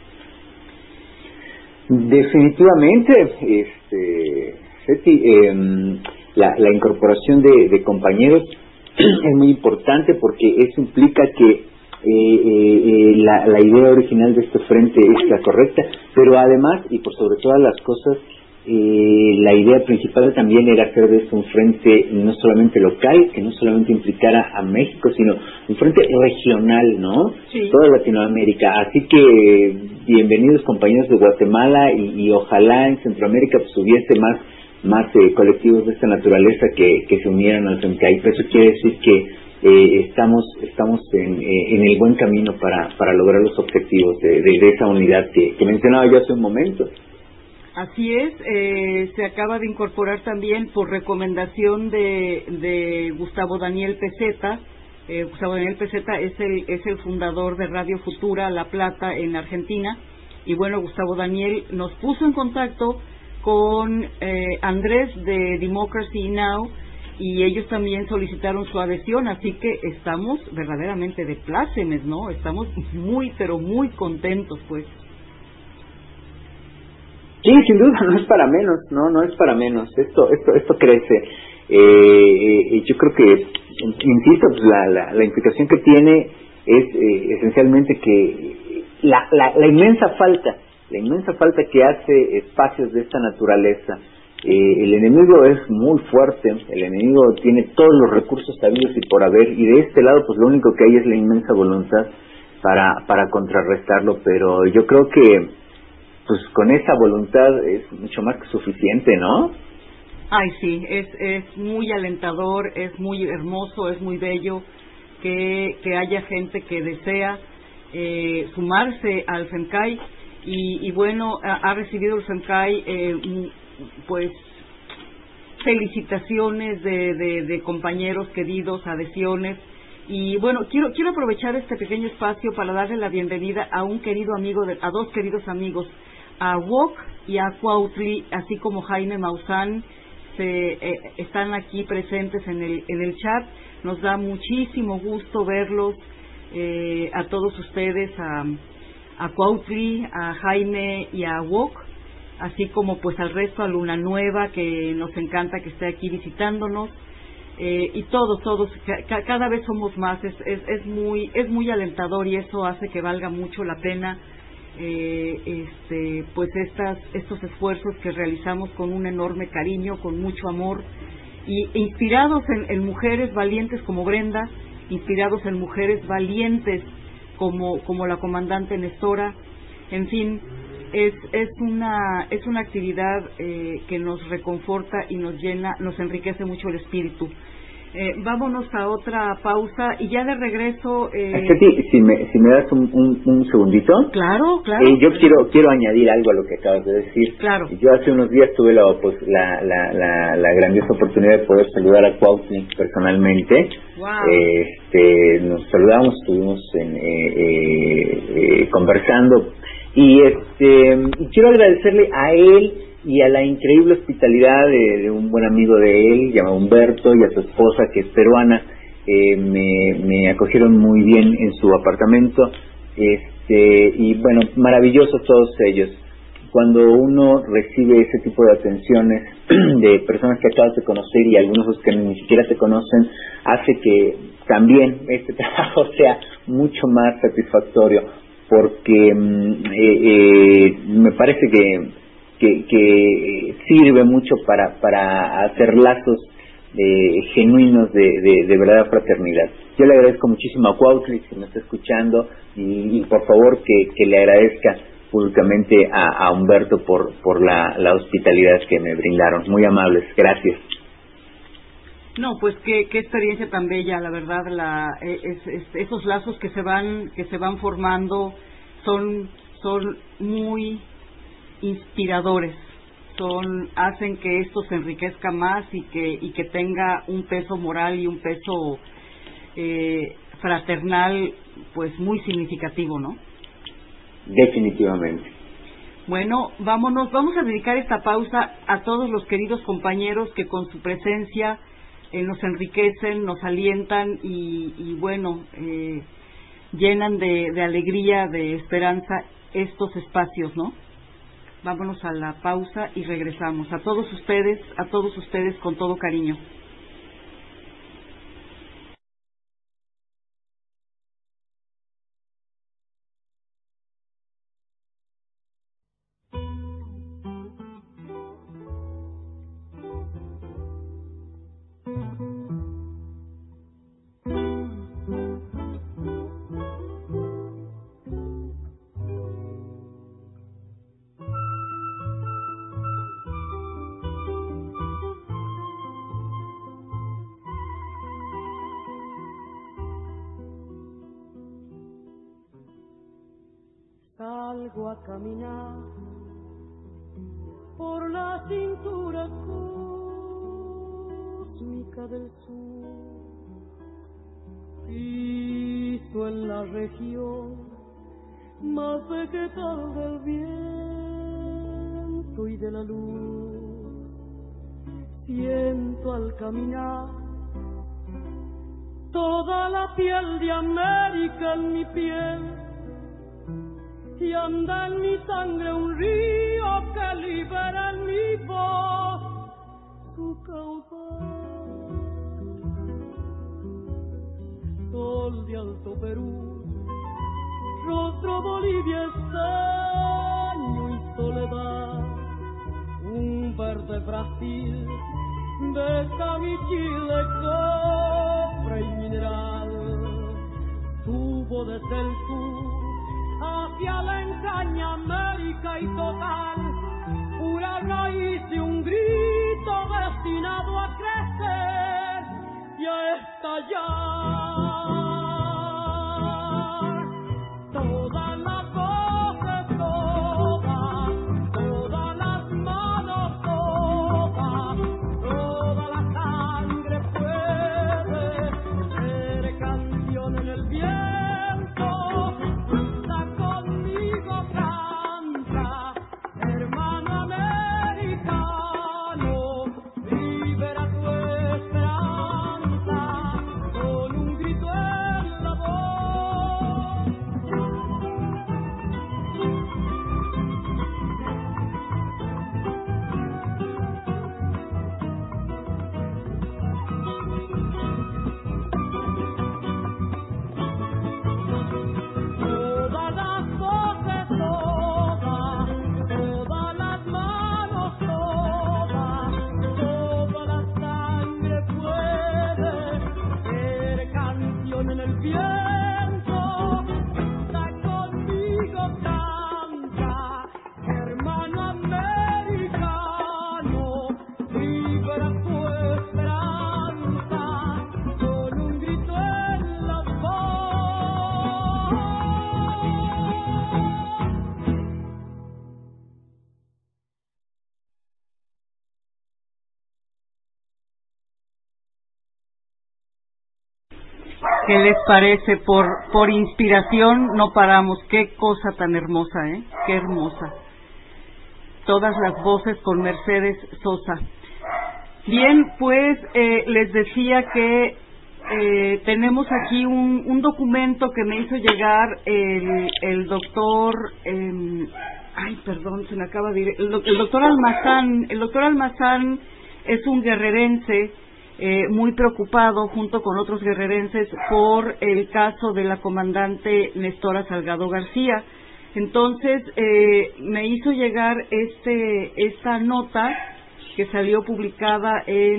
Definitivamente, Ceci, la incorporación de compañeros es muy importante porque eso implica que la idea original de este frente es la correcta, pero además, y por sobre todas las cosas, la idea principal también era hacer de esto un frente no solamente local, que no solamente implicara a México, sino un frente regional, ¿no? Sí. Toda Latinoamérica. Así que bienvenidos compañeros de Guatemala, y ojalá en Centroamérica pues hubiese más colectivos de esta naturaleza que se unieran al FEMCAI. Eso quiere decir que estamos en el buen camino para lograr los objetivos de esa unidad que mencionaba yo hace un momento. Así es, se acaba de incorporar también por recomendación de Gustavo Daniel Pezeta. Gustavo Daniel Pezeta es el fundador de Radio Futura La Plata en Argentina, y bueno, Gustavo Daniel nos puso en contacto con Andrés de Democracy Now, y ellos también solicitaron su adhesión, así que estamos verdaderamente de plácemes, ¿no? Estamos muy, pero muy contentos, pues. Sí, sin duda, no es para menos, no es para menos. Esto crece. Yo creo que, insisto, pues la implicación que tiene es esencialmente que la inmensa falta que hace espacios de esta naturaleza. El enemigo es muy fuerte, el enemigo tiene todos los recursos sabidos y por haber, y de este lado pues lo único que hay es la inmensa voluntad para contrarrestarlo, pero yo creo que pues con esa voluntad es mucho más que suficiente, ¿no? Ay, sí, es muy alentador, es muy hermoso, es muy bello que haya gente que desea sumarse al FEMCAI, y bueno, ha recibido el FEMCAI pues felicitaciones de compañeros queridos, adhesiones. Y bueno, quiero aprovechar este pequeño espacio para darle la bienvenida a un querido amigo, a dos queridos amigos, a Wok y a Cuautli, así como Jaime Maussan, están aquí presentes en el chat. Nos da muchísimo gusto verlos, a todos ustedes, a Cuautli, a Jaime y a Wok, así como pues al resto, a Luna Nueva, que nos encanta que esté aquí visitándonos, y todos, cada vez somos más. Es muy alentador, y eso hace que valga mucho la pena pues estos esfuerzos que realizamos con un enorme cariño, con mucho amor, y inspirados en mujeres valientes como Brenda, inspirados en mujeres valientes como la comandante Nestora. En fin, es una actividad que nos reconforta y nos llena, nos enriquece mucho el espíritu. Vámonos a otra pausa y ya de regreso. Si me das un segundito. Claro. Yo quiero añadir algo a lo que acabas de decir. Claro. Yo hace unos días tuve la grandiosa oportunidad de poder saludar a Cuautli personalmente. Wow. Nos saludamos, estuvimos conversando, y quiero agradecerle a él y a la increíble hospitalidad de un buen amigo de él, llamado Humberto, y a su esposa, que es peruana. Me acogieron muy bien en su apartamento, y bueno, maravillosos todos ellos. Cuando uno recibe ese tipo de atenciones de personas que acabas de conocer, y algunos que ni siquiera te conocen, hace que también este trabajo sea mucho más satisfactorio, porque me parece que sirve mucho para hacer lazos genuinos de verdadera fraternidad. Yo le agradezco muchísimo a Cuautli, que me está escuchando, y por favor que le agradezca públicamente a Humberto por la hospitalidad que me brindaron. Muy amables, gracias. No, pues qué experiencia tan bella, la verdad. Esos lazos que se van formando son muy inspiradores, hacen que esto se enriquezca más y que tenga un peso moral y un peso fraternal pues muy significativo, ¿no? Definitivamente. Bueno, vamos a dedicar esta pausa a todos los queridos compañeros que con su presencia nos enriquecen, nos alientan y bueno, llenan de alegría, de esperanza estos espacios, ¿no? Vámonos a la pausa y regresamos. A todos ustedes con todo cariño. Salgo a caminar por la cintura cósmica del sur, piso en la región más vegetal del viento y de la luz. Siento al caminar toda la piel de América en mi piel, y anda en mi sangre un río que libera en mi voz su caudal. Sol de Alto Perú, rostro Bolivia, estaño y soledad, un verde Brasil de San y Chile, cofre y mineral. Subo desde el sur hacia la entraña América y total, pura raíz de un grito destinado a crecer y a estallar. Todas las voces, todas las manos, toda la sangre puede ser canción en el viento. ¿Qué les parece? Por inspiración no paramos. Qué cosa tan hermosa, qué hermosa. Todas las voces con Mercedes Sosa. Bien, pues les decía que tenemos aquí un documento que me hizo llegar el doctor, perdón, se me acaba de ir, el doctor Almazán. El doctor Almazán es un guerrerense muy preocupado, junto con otros guerrerenses, por el caso de la comandante Nestora Salgado García. Entonces me hizo llegar esta nota que salió publicada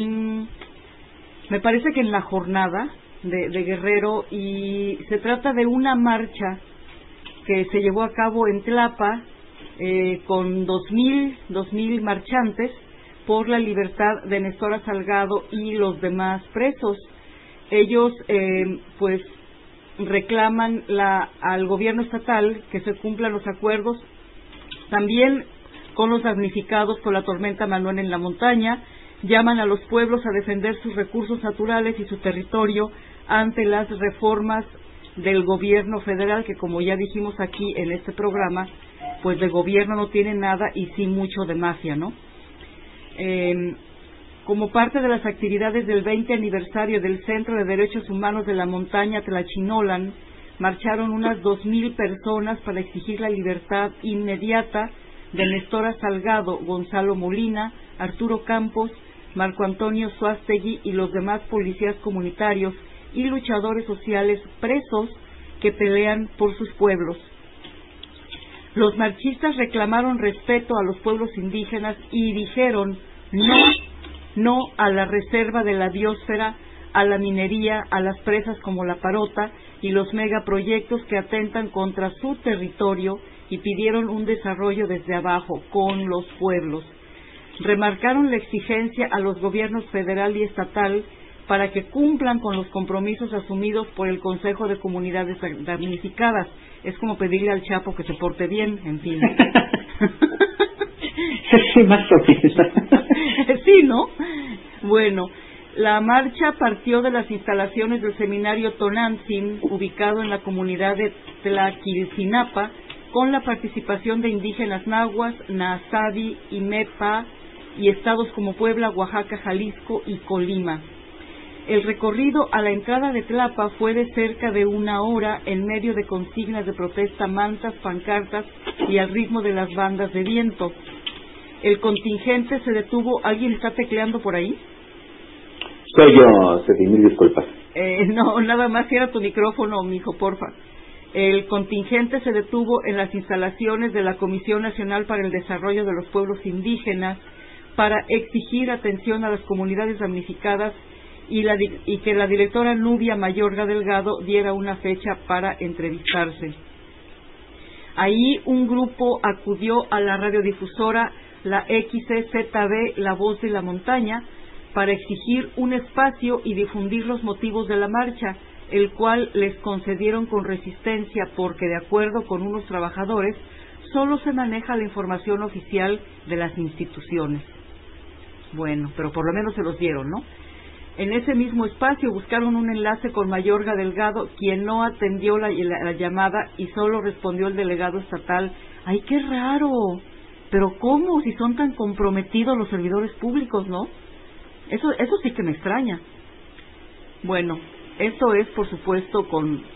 me parece que en La Jornada de Guerrero, y se trata de una marcha que se llevó a cabo en Tlapa con 2,000 marchantes por la libertad de Nestora Salgado y los demás presos. Ellos pues reclaman al gobierno estatal que se cumplan los acuerdos, también con los damnificados por la tormenta Manuel en la montaña. Llaman a los pueblos a defender sus recursos naturales y su territorio ante las reformas del gobierno federal, que, como ya dijimos aquí en este programa, pues de gobierno no tiene nada y sí mucho de mafia, ¿no? Como parte de las actividades del 20 aniversario del Centro de Derechos Humanos de la Montaña Tlachinolan, marcharon unas 2,000 personas para exigir la libertad inmediata de Nestora Salgado, Gonzalo Molina, Arturo Campos, Marco Antonio Suástegui y los demás policías comunitarios y luchadores sociales presos que pelean por sus pueblos. Los marchistas reclamaron respeto a los pueblos indígenas y dijeron no a la reserva de la biosfera, a la minería, a las presas como La Parota y los megaproyectos que atentan contra su territorio, y pidieron un desarrollo desde abajo, con los pueblos. Remarcaron la exigencia a los gobiernos federal y estatal para que cumplan con los compromisos asumidos por el Consejo de Comunidades Damnificadas. Es como pedirle al Chapo que se porte bien, en fin. Sí, más o menos. Sí, ¿no? Bueno, la marcha partió de las instalaciones del seminario Tonantzin, ubicado en la comunidad de Tlaquilcinapa, con la participación de indígenas nahuas, Naasavi y Mepa, y estados como Puebla, Oaxaca, Jalisco y Colima. El recorrido a la entrada de Tlapa fue de cerca de 1 hora en medio de consignas de protesta, mantas, pancartas y al ritmo de las bandas de viento. El contingente se detuvo. ¿Alguien está tecleando por ahí? Soy yo, Ceci, mil disculpas. No, nada más, cierra tu micrófono, mijo, porfa. El contingente se detuvo en las instalaciones de la Comisión Nacional para el Desarrollo de los Pueblos Indígenas para exigir atención a las comunidades damnificadas y que la directora Nubia Mayorga Delgado diera una fecha para entrevistarse. Ahí un grupo acudió a la radiodifusora, la XCZB, La Voz de la Montaña, para exigir un espacio y difundir los motivos de la marcha, el cual les concedieron con resistencia porque, de acuerdo con unos trabajadores, solo se maneja la información oficial de las instituciones. Bueno, pero por lo menos se los dieron, ¿no? En ese mismo espacio buscaron un enlace con Mayorga Delgado, quien no atendió la llamada y solo respondió el delegado estatal. ¡Ay, qué raro! Pero ¿cómo? Si son tan comprometidos los servidores públicos, ¿no? Eso sí que me extraña. Bueno, esto es, por supuesto,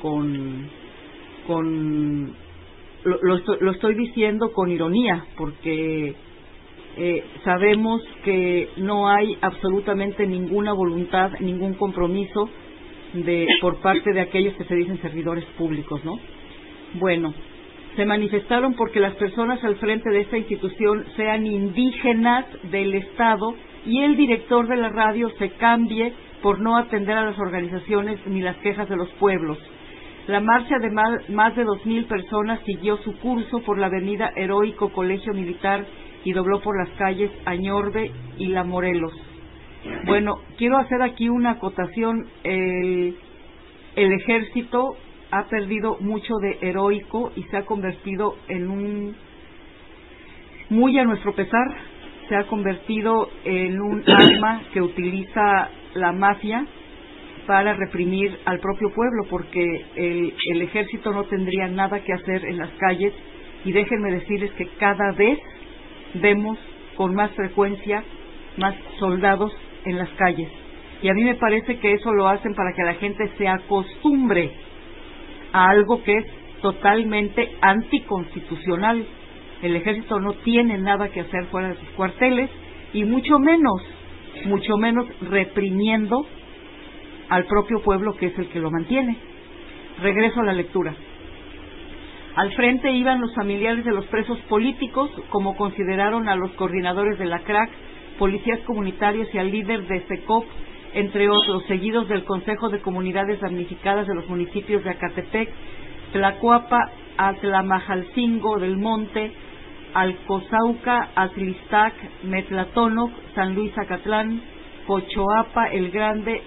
lo estoy diciendo con ironía, porque sabemos que no hay absolutamente ninguna voluntad, ningún compromiso por parte de aquellos que se dicen servidores públicos, ¿no? Bueno, se manifestaron porque las personas al frente de esta institución sean indígenas del Estado y el director de la radio se cambie por no atender a las organizaciones ni las quejas de los pueblos. La marcha de más de 2,000 personas siguió su curso por la avenida Heroico Colegio Militar y dobló por las calles Añorbe y La Morelos. Bueno, quiero hacer aquí una acotación. El ejército ha perdido mucho de heroico y se ha convertido en muy a nuestro pesar, se ha convertido en un arma que utiliza la mafia para reprimir al propio pueblo, porque el ejército no tendría nada que hacer en las calles, y déjenme decirles que cada vez vemos con más frecuencia más soldados en las calles, y a mí me parece que eso lo hacen para que la gente se acostumbre a algo que es totalmente anticonstitucional. El ejército no tiene nada que hacer fuera de sus cuarteles, y mucho menos reprimiendo al propio pueblo, que es el que lo mantiene. Regreso a la lectura. Al frente iban los familiares de los presos políticos, como consideraron a los coordinadores de la CRAC, policías comunitarios y al líder de SECOP, entre otros, seguidos del Consejo de Comunidades Damnificadas de los municipios de Acatepec, Tlacuapa, Atlamajalcingo del Monte, Alcozauca, Atlistac, Metlatónoc, San Luis Acatlán, Cochoapa, El Grande,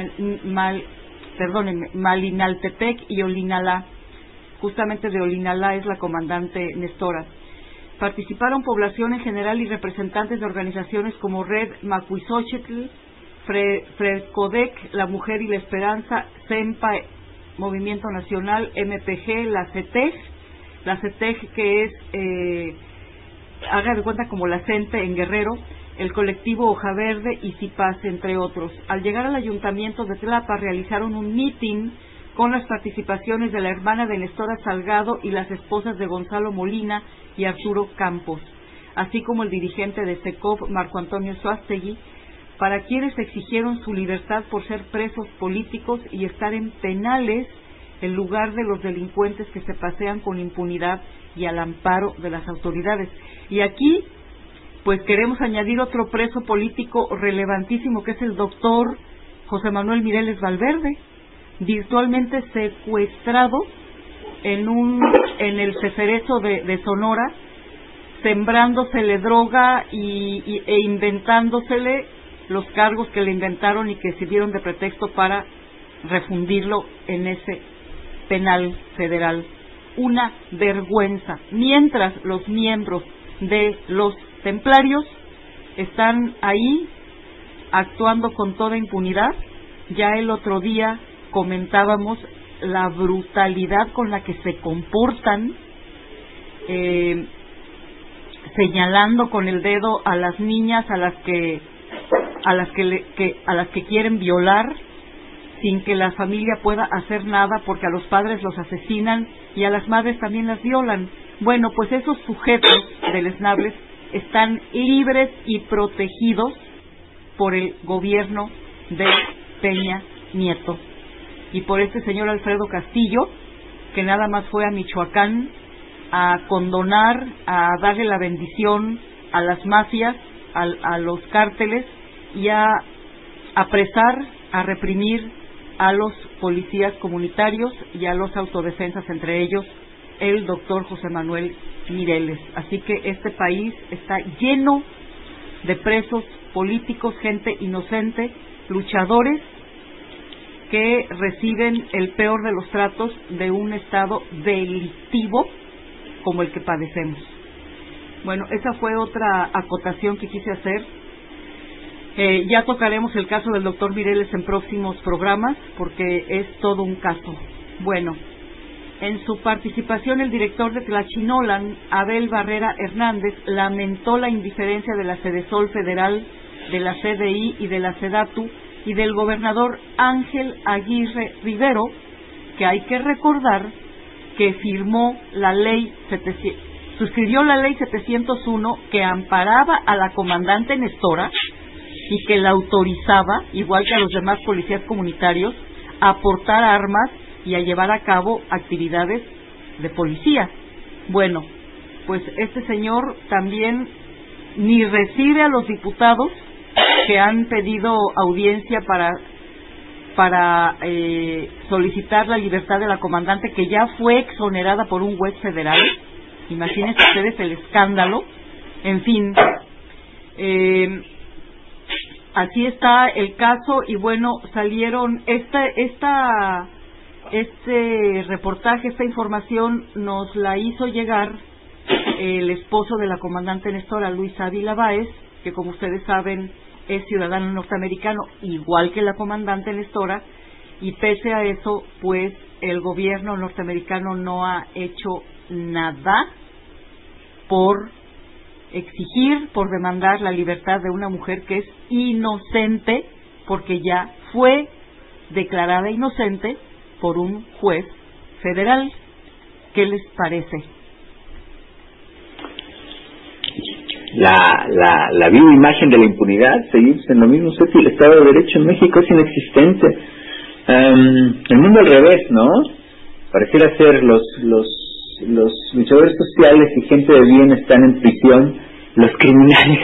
Malinaltepec y Olinalá. Justamente de Olinalá es la comandante Nestora. Participaron población en general y representantes de organizaciones como Red Macuizochitl, Fredcodec, La Mujer y la Esperanza, CEMPA, Movimiento Nacional, MPG, la CETEG que es, haga de cuenta como la CENTE en Guerrero, el colectivo Hoja Verde y CIPAS, entre otros. Al llegar al ayuntamiento de Tlapa realizaron un mitin con las participaciones de la hermana de Nestora Salgado y las esposas de Gonzalo Molina y Arturo Campos, así como el dirigente de SECOP, Marco Antonio Suástegui, para quienes exigieron su libertad por ser presos políticos y estar en penales en lugar de los delincuentes que se pasean con impunidad y al amparo de las autoridades. Y aquí, pues queremos añadir otro preso político relevantísimo, que es el doctor José Manuel Mireles Valverde, virtualmente secuestrado en el Ceferezo de Sonora, sembrándosele droga e inventándosele los cargos que le inventaron y que sirvieron de pretexto para refundirlo en ese penal federal. Una vergüenza. Mientras los miembros de los templarios están ahí actuando con toda impunidad. Ya el otro día comentábamos la brutalidad con la que se comportan, señalando con el dedo a las niñas a las que quieren violar, sin que la familia pueda hacer nada, porque a los padres los asesinan y a las madres también las violan. Bueno, pues esos sujetos deleznables están libres y protegidos por el gobierno de Peña Nieto y por este señor Alfredo Castillo, que nada más fue a Michoacán a condonar, a darle la bendición a las mafias, a los cárteles, y a apresar, a reprimir a los policías comunitarios y a los autodefensas, entre ellos el doctor José Manuel Mireles. Así que este país está lleno de presos políticos, gente inocente, luchadores que reciben el peor de los tratos de un estado delictivo como el que padecemos. Bueno, esa fue otra acotación que quise hacer. Ya tocaremos el caso del doctor Mireles en próximos programas, porque es todo un caso. Bueno, en su participación el director de Tlachinolan, Abel Barrera Hernández, lamentó la indiferencia de la Sedesol Federal, de la CDI y de la SEDATU y del gobernador Ángel Aguirre Rivero, que hay que recordar que firmó la ley suscribió la ley 701 que amparaba a la comandante Nestora y que la autorizaba, igual que a los demás policías comunitarios, a portar armas y a llevar a cabo actividades de policía. Bueno, pues este señor también ni recibe a los diputados que han pedido audiencia para solicitar la libertad de la comandante, que ya fue exonerada por un juez federal. Imagínense ustedes el escándalo. En fin, así está el caso. Y bueno, salieron este reportaje, esta información nos la hizo llegar el esposo de la comandante Nestora, Luis Ávila Báez, que como ustedes saben es ciudadano norteamericano, igual que la comandante Nestora, y pese a eso, pues el gobierno norteamericano no ha hecho nada por exigir, por demandar la libertad de una mujer que es inocente, porque ya fue declarada inocente por un juez federal. ¿Qué les parece? La viva imagen de la impunidad, seguimos en lo mismo. Sé que el Estado de Derecho en México es inexistente. El mundo al revés, ¿no? Pareciera ser los luchadores sociales y gente de bien están en prisión, los criminales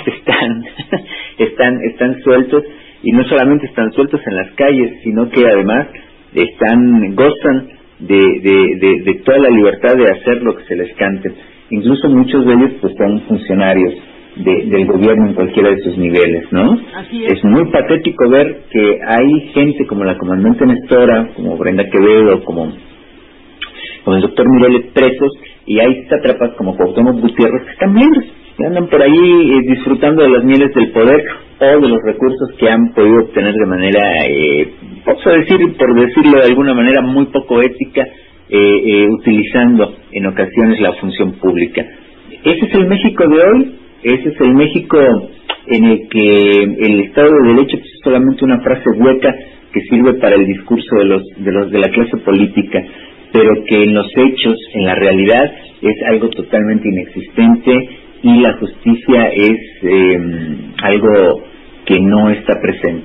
están sueltos, y no solamente están sueltos en las calles, sino que además gozan de toda la libertad de hacer lo que se les cante. Incluso muchos de ellos pues son funcionarios del gobierno en cualquiera de sus niveles, ¿no? Así es. Es muy patético ver que hay gente como la comandante Nestora, como Brenda Quevedo, como el doctor Mireles presos, y hay sátrapas como Cuauhtémoc Gutiérrez que están libres, que andan por ahí disfrutando de las mieles del poder o de los recursos que han podido obtener de manera, por decirlo de alguna manera, muy poco ética, utilizando en ocasiones la función pública. Ese es el México de hoy. Ese es el México en el que el Estado de Derecho es solamente una frase hueca que sirve para el discurso de la clase política, pero que en los hechos, en la realidad, es algo totalmente inexistente, y la justicia es algo que no está presente.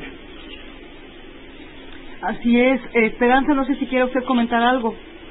Así es. Esperanza, no sé si quiere usted comentar algo.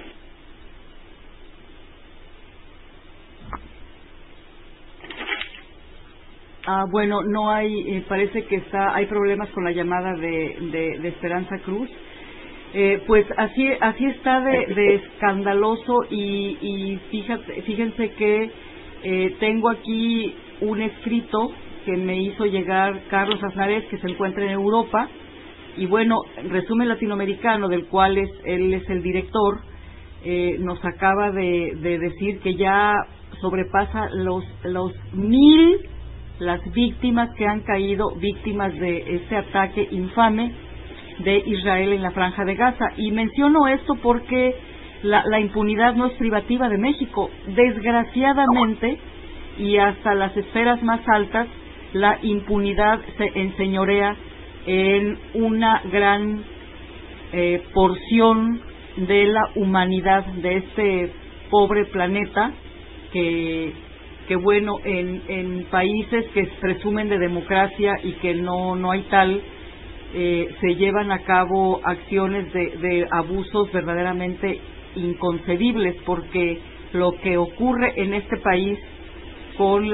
Bueno, no hay, parece que hay problemas con la llamada de Esperanza Cruz. Pues así está de escandaloso, y fíjense que tengo aquí un escrito que me hizo llegar Carlos Aznarés, que se encuentra en Europa, y bueno, Resumen Latinoamericano, del cual él es el director, nos acaba de decir que ya sobrepasa los 1,000 las víctimas que han caído víctimas de este ataque infame de Israel en la Franja de Gaza. Y menciono esto porque la impunidad no es privativa de México. Desgraciadamente, y hasta las esferas más altas, la impunidad se enseñorea en una gran porción de la humanidad de este pobre planeta, que bueno, en países que presumen de democracia y que no hay tal, se llevan a cabo acciones de abusos verdaderamente inconcebibles, porque lo que ocurre en este país con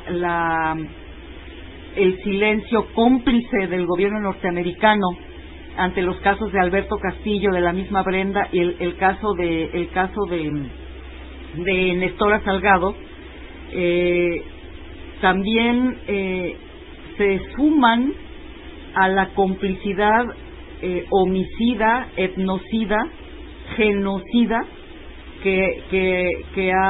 el silencio cómplice del gobierno norteamericano ante los casos de Alberto Castillo, de la misma Brenda, y el caso de Nestora Salgado, también se suman a la complicidad homicida, etnocida, genocida que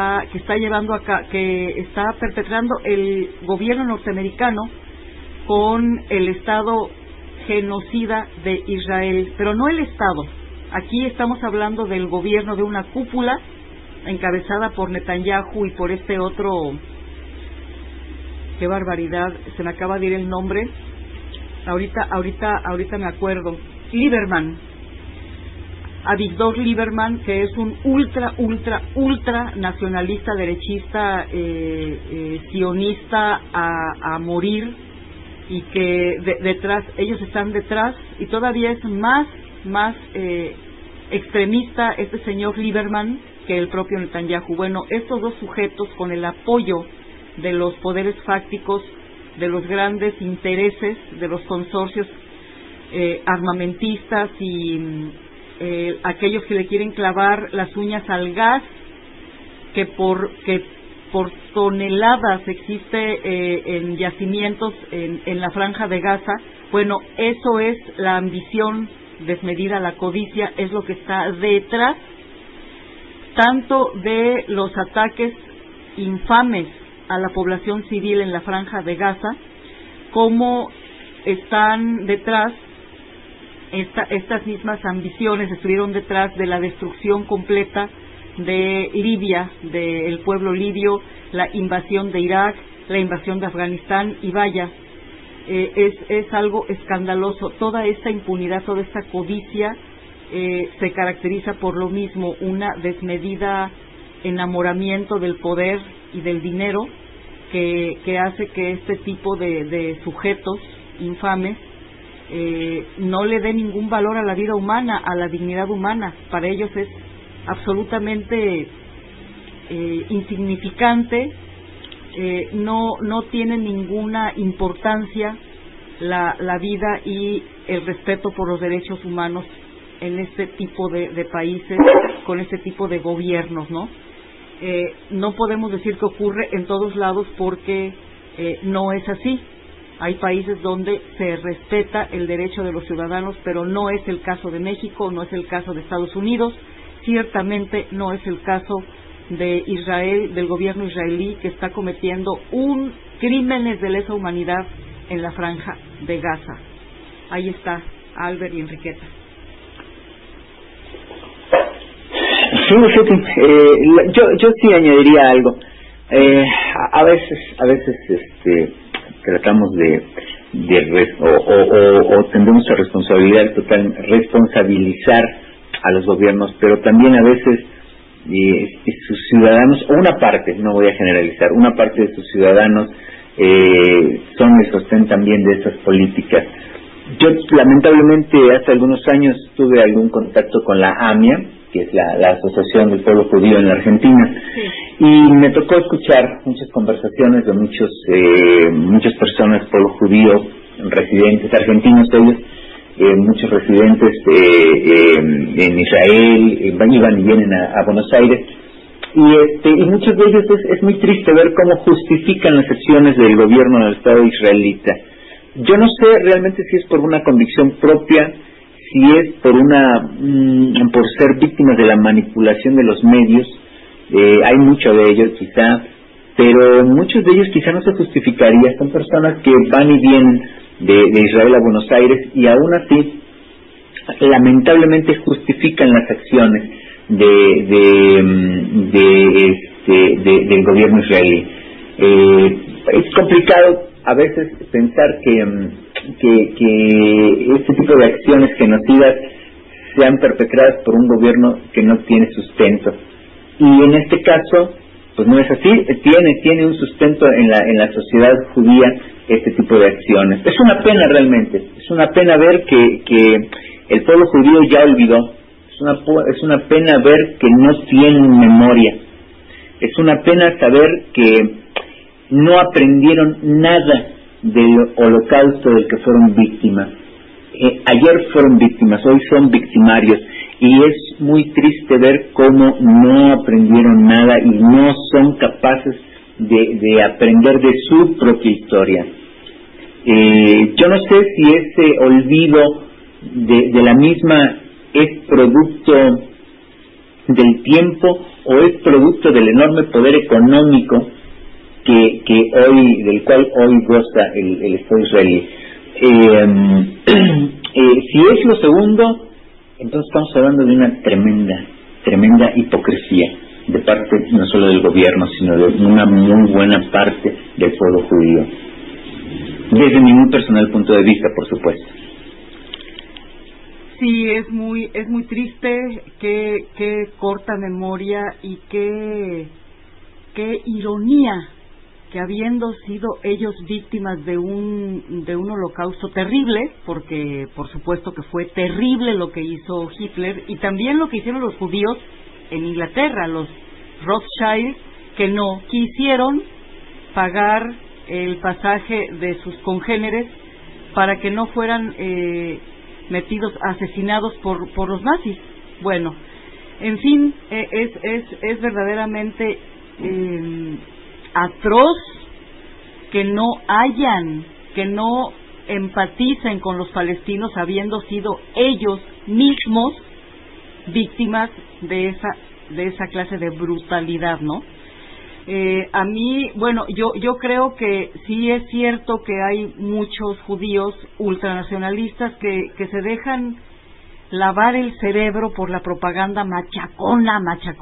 está perpetrando el gobierno norteamericano con el Estado genocida de Israel. Pero no el Estado. Aquí estamos hablando del gobierno de una cúpula encabezada por Netanyahu y por este otro, qué barbaridad, se me acaba de ir el nombre, ahorita me acuerdo, Lieberman, Avigdor Lieberman, que es un ultra nacionalista, derechista, sionista a morir, y que ellos están detrás, y todavía es más extremista este señor Lieberman que el propio Netanyahu. Bueno, estos dos sujetos, con el apoyo de los poderes fácticos, de los grandes intereses, de los consorcios armamentistas y aquellos que le quieren clavar las uñas al gas, que por toneladas existe en yacimientos en la Franja de Gaza. Bueno, eso es la ambición desmedida, la codicia, es lo que está detrás tanto de los ataques infames a la población civil en la Franja de Gaza, como están detrás estas mismas ambiciones estuvieron detrás de la destrucción completa de Libia, del pueblo libio, la invasión de Irak, la invasión de Afganistán, y vaya, es algo escandaloso. Toda esta impunidad, toda esta codicia se caracteriza por lo mismo, una desmedida enamoramiento del poder y del dinero que hace que este tipo de sujetos infames no le dé ningún valor a la vida humana, a la dignidad humana. Para ellos es absolutamente insignificante, no tiene ninguna importancia la vida y el respeto por los derechos humanos en este tipo de países, con este tipo de gobiernos, ¿no? No podemos decir que ocurre en todos lados porque no es así. Hay países donde se respeta el derecho de los ciudadanos, pero no es el caso de México, no es el caso de Estados Unidos, ciertamente no es el caso de Israel, del gobierno israelí, que está cometiendo crímenes de lesa humanidad en la franja de Gaza. Ahí está, Albert y Enriqueta. Sí, yo sí añadiría algo. A veces tratamos o tendemos a responsabilizar a los gobiernos, pero también a veces sus ciudadanos, o una parte, no voy a generalizar, una parte de sus ciudadanos son el sostén también de esas políticas. Yo lamentablemente hace algunos años tuve algún contacto con la AMIA, que es la Asociación del Pueblo Judío en la Argentina, sí. Y me tocó escuchar muchas conversaciones de muchas personas del pueblo judío, residentes argentinos ellos, muchos residentes en Israel, iban y vienen a Buenos Aires, y muchos de ellos es muy triste ver cómo justifican las acciones del gobierno del Estado israelita. Yo no sé realmente si es por una convicción propia, si es por ser víctimas de la manipulación de los medios. Hay mucho de ellos quizá, pero muchos de ellos quizá no se justificaría. Son personas que van y vienen de Israel a Buenos Aires y aún así lamentablemente justifican las acciones del gobierno israelí. Es complicado a veces pensar que este tipo de acciones genocidas sean perpetradas por un gobierno que no tiene sustento, y en este caso pues no es así. Tiene un sustento en la sociedad judía este tipo de acciones. Es una pena realmente, es una pena ver que el pueblo judío ya olvidó, es una pena ver que no tienen memoria, es una pena saber que no aprendieron nada del holocausto del que fueron víctimas. Ayer fueron víctimas, hoy son victimarios, y es muy triste ver cómo no aprendieron nada y no son capaces de aprender de su propia historia. Yo no sé si ese olvido de la misma es producto del tiempo o es producto del enorme poder económico del cual hoy goza el Estado israelí. Si es lo segundo, entonces estamos hablando de una tremenda hipocresía de parte no solo del gobierno, sino de una muy buena parte del pueblo judío, desde mi muy personal punto de vista, por supuesto. Sí, es muy triste, qué corta memoria y qué ironía que habiendo sido ellos víctimas de un holocausto terrible, porque por supuesto que fue terrible lo que hizo Hitler y también lo que hicieron los judíos en Inglaterra, los Rothschild, que no quisieron pagar el pasaje de sus congéneres para que no fueran asesinados por los nazis. Bueno, en fin, es verdaderamente atroz que no empaticen con los palestinos habiendo sido ellos mismos víctimas de esa clase de brutalidad, ¿no? A mí, bueno, yo creo que sí es cierto que hay muchos judíos ultranacionalistas que se dejan lavar el cerebro por la propaganda machacona,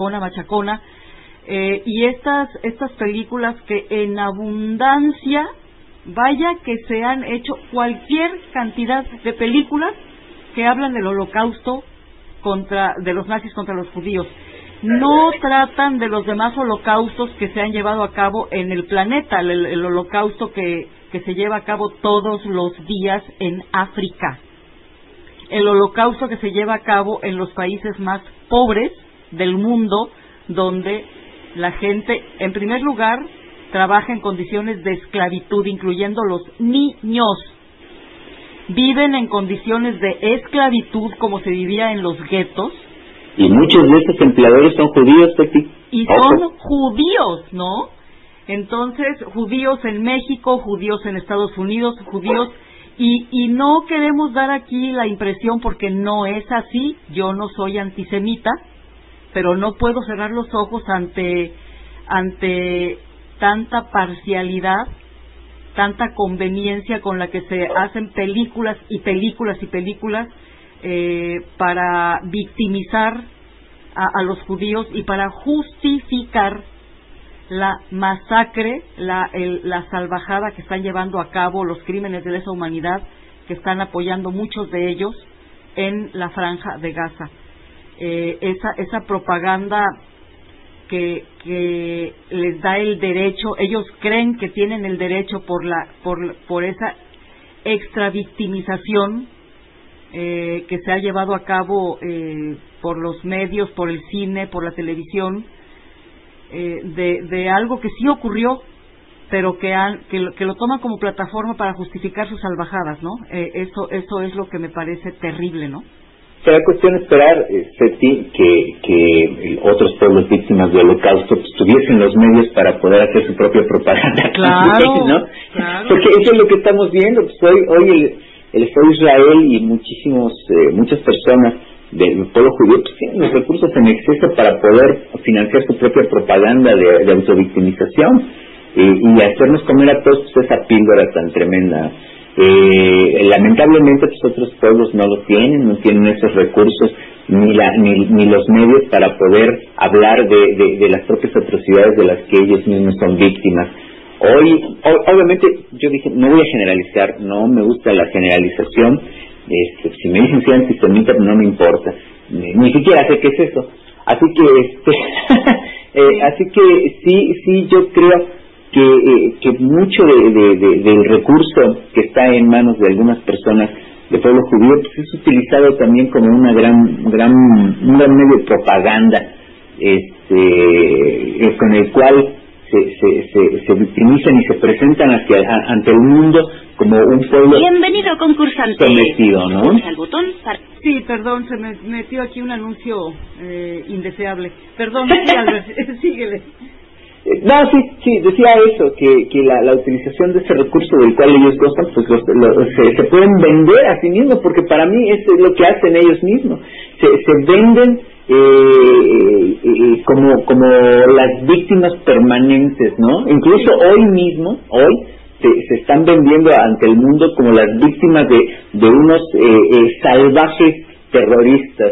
y estas películas que en abundancia, vaya que se han hecho cualquier cantidad de películas que hablan del holocausto de los nazis contra los judíos. No tratan de los demás holocaustos que se han llevado a cabo en el planeta, el holocausto que se lleva a cabo todos los días en África, el holocausto que se lleva a cabo en los países más pobres del mundo, donde la gente, en primer lugar, trabaja en condiciones de esclavitud, incluyendo los niños. Viven en condiciones de esclavitud como se vivía en los guetos. Y muchos de estos empleadores son judíos, Peti. Y son judíos, ¿no? Entonces, judíos en México, judíos en Estados Unidos, judíos... Y no queremos dar aquí la impresión, porque no es así. Yo no soy antisemita, pero no puedo cerrar los ojos ante tanta parcialidad, tanta conveniencia con la que se hacen películas para victimizar a los judíos y para justificar la masacre, la salvajada que están llevando a cabo, los crímenes de lesa humanidad que están apoyando muchos de ellos en la Franja de Gaza. Esa propaganda que les da el derecho, ellos creen que tienen el derecho por esa extravictimización que se ha llevado a cabo por los medios, por el cine, por la televisión, de algo que sí ocurrió, pero que lo toman como plataforma para justificar sus salvajadas, ¿no? Eso es lo que me parece terrible, ¿no? Será cuestión de esperar, Seti, que otros pueblos víctimas del Holocausto pues, tuviesen los medios para poder hacer su propia propaganda. Claro, ¿no? Claro. Porque eso es lo que estamos viendo. Pues hoy el Estado de Israel y muchas personas del pueblo judío pues, tienen los recursos en exceso para poder financiar su propia propaganda de autovictimización y hacernos comer a todos pues, esa píldora tan tremenda. Lamentablemente pues, otros pueblos no lo tienen, no tienen esos recursos ni los medios para poder hablar de las propias atrocidades de las que ellos mismos son víctimas. Hoy obviamente yo dije, no voy a generalizar, no me gusta la generalización. Si me dicen soy antisemita no me importa, ni siquiera sé qué es eso, así que así que sí yo creo que mucho del recurso que está en manos de algunas personas del pueblo judío pues es utilizado también como un gran medio de propaganda con el cual se victimizan y se presentan ante el mundo como un pueblo bienvenido concursante sometido, ¿no? Pulsa el botón para... Sí, perdón, se me metió aquí un anuncio indeseable. Perdón, sí, Albert, síguele. No, sí, decía eso, que la utilización de ese recurso del cual ellos gozan, pues se pueden vender a sí mismos, porque para mí eso es lo que hacen ellos mismos. Se venden como las víctimas permanentes, ¿no? Incluso hoy se están vendiendo ante el mundo como las víctimas de unos salvajes terroristas,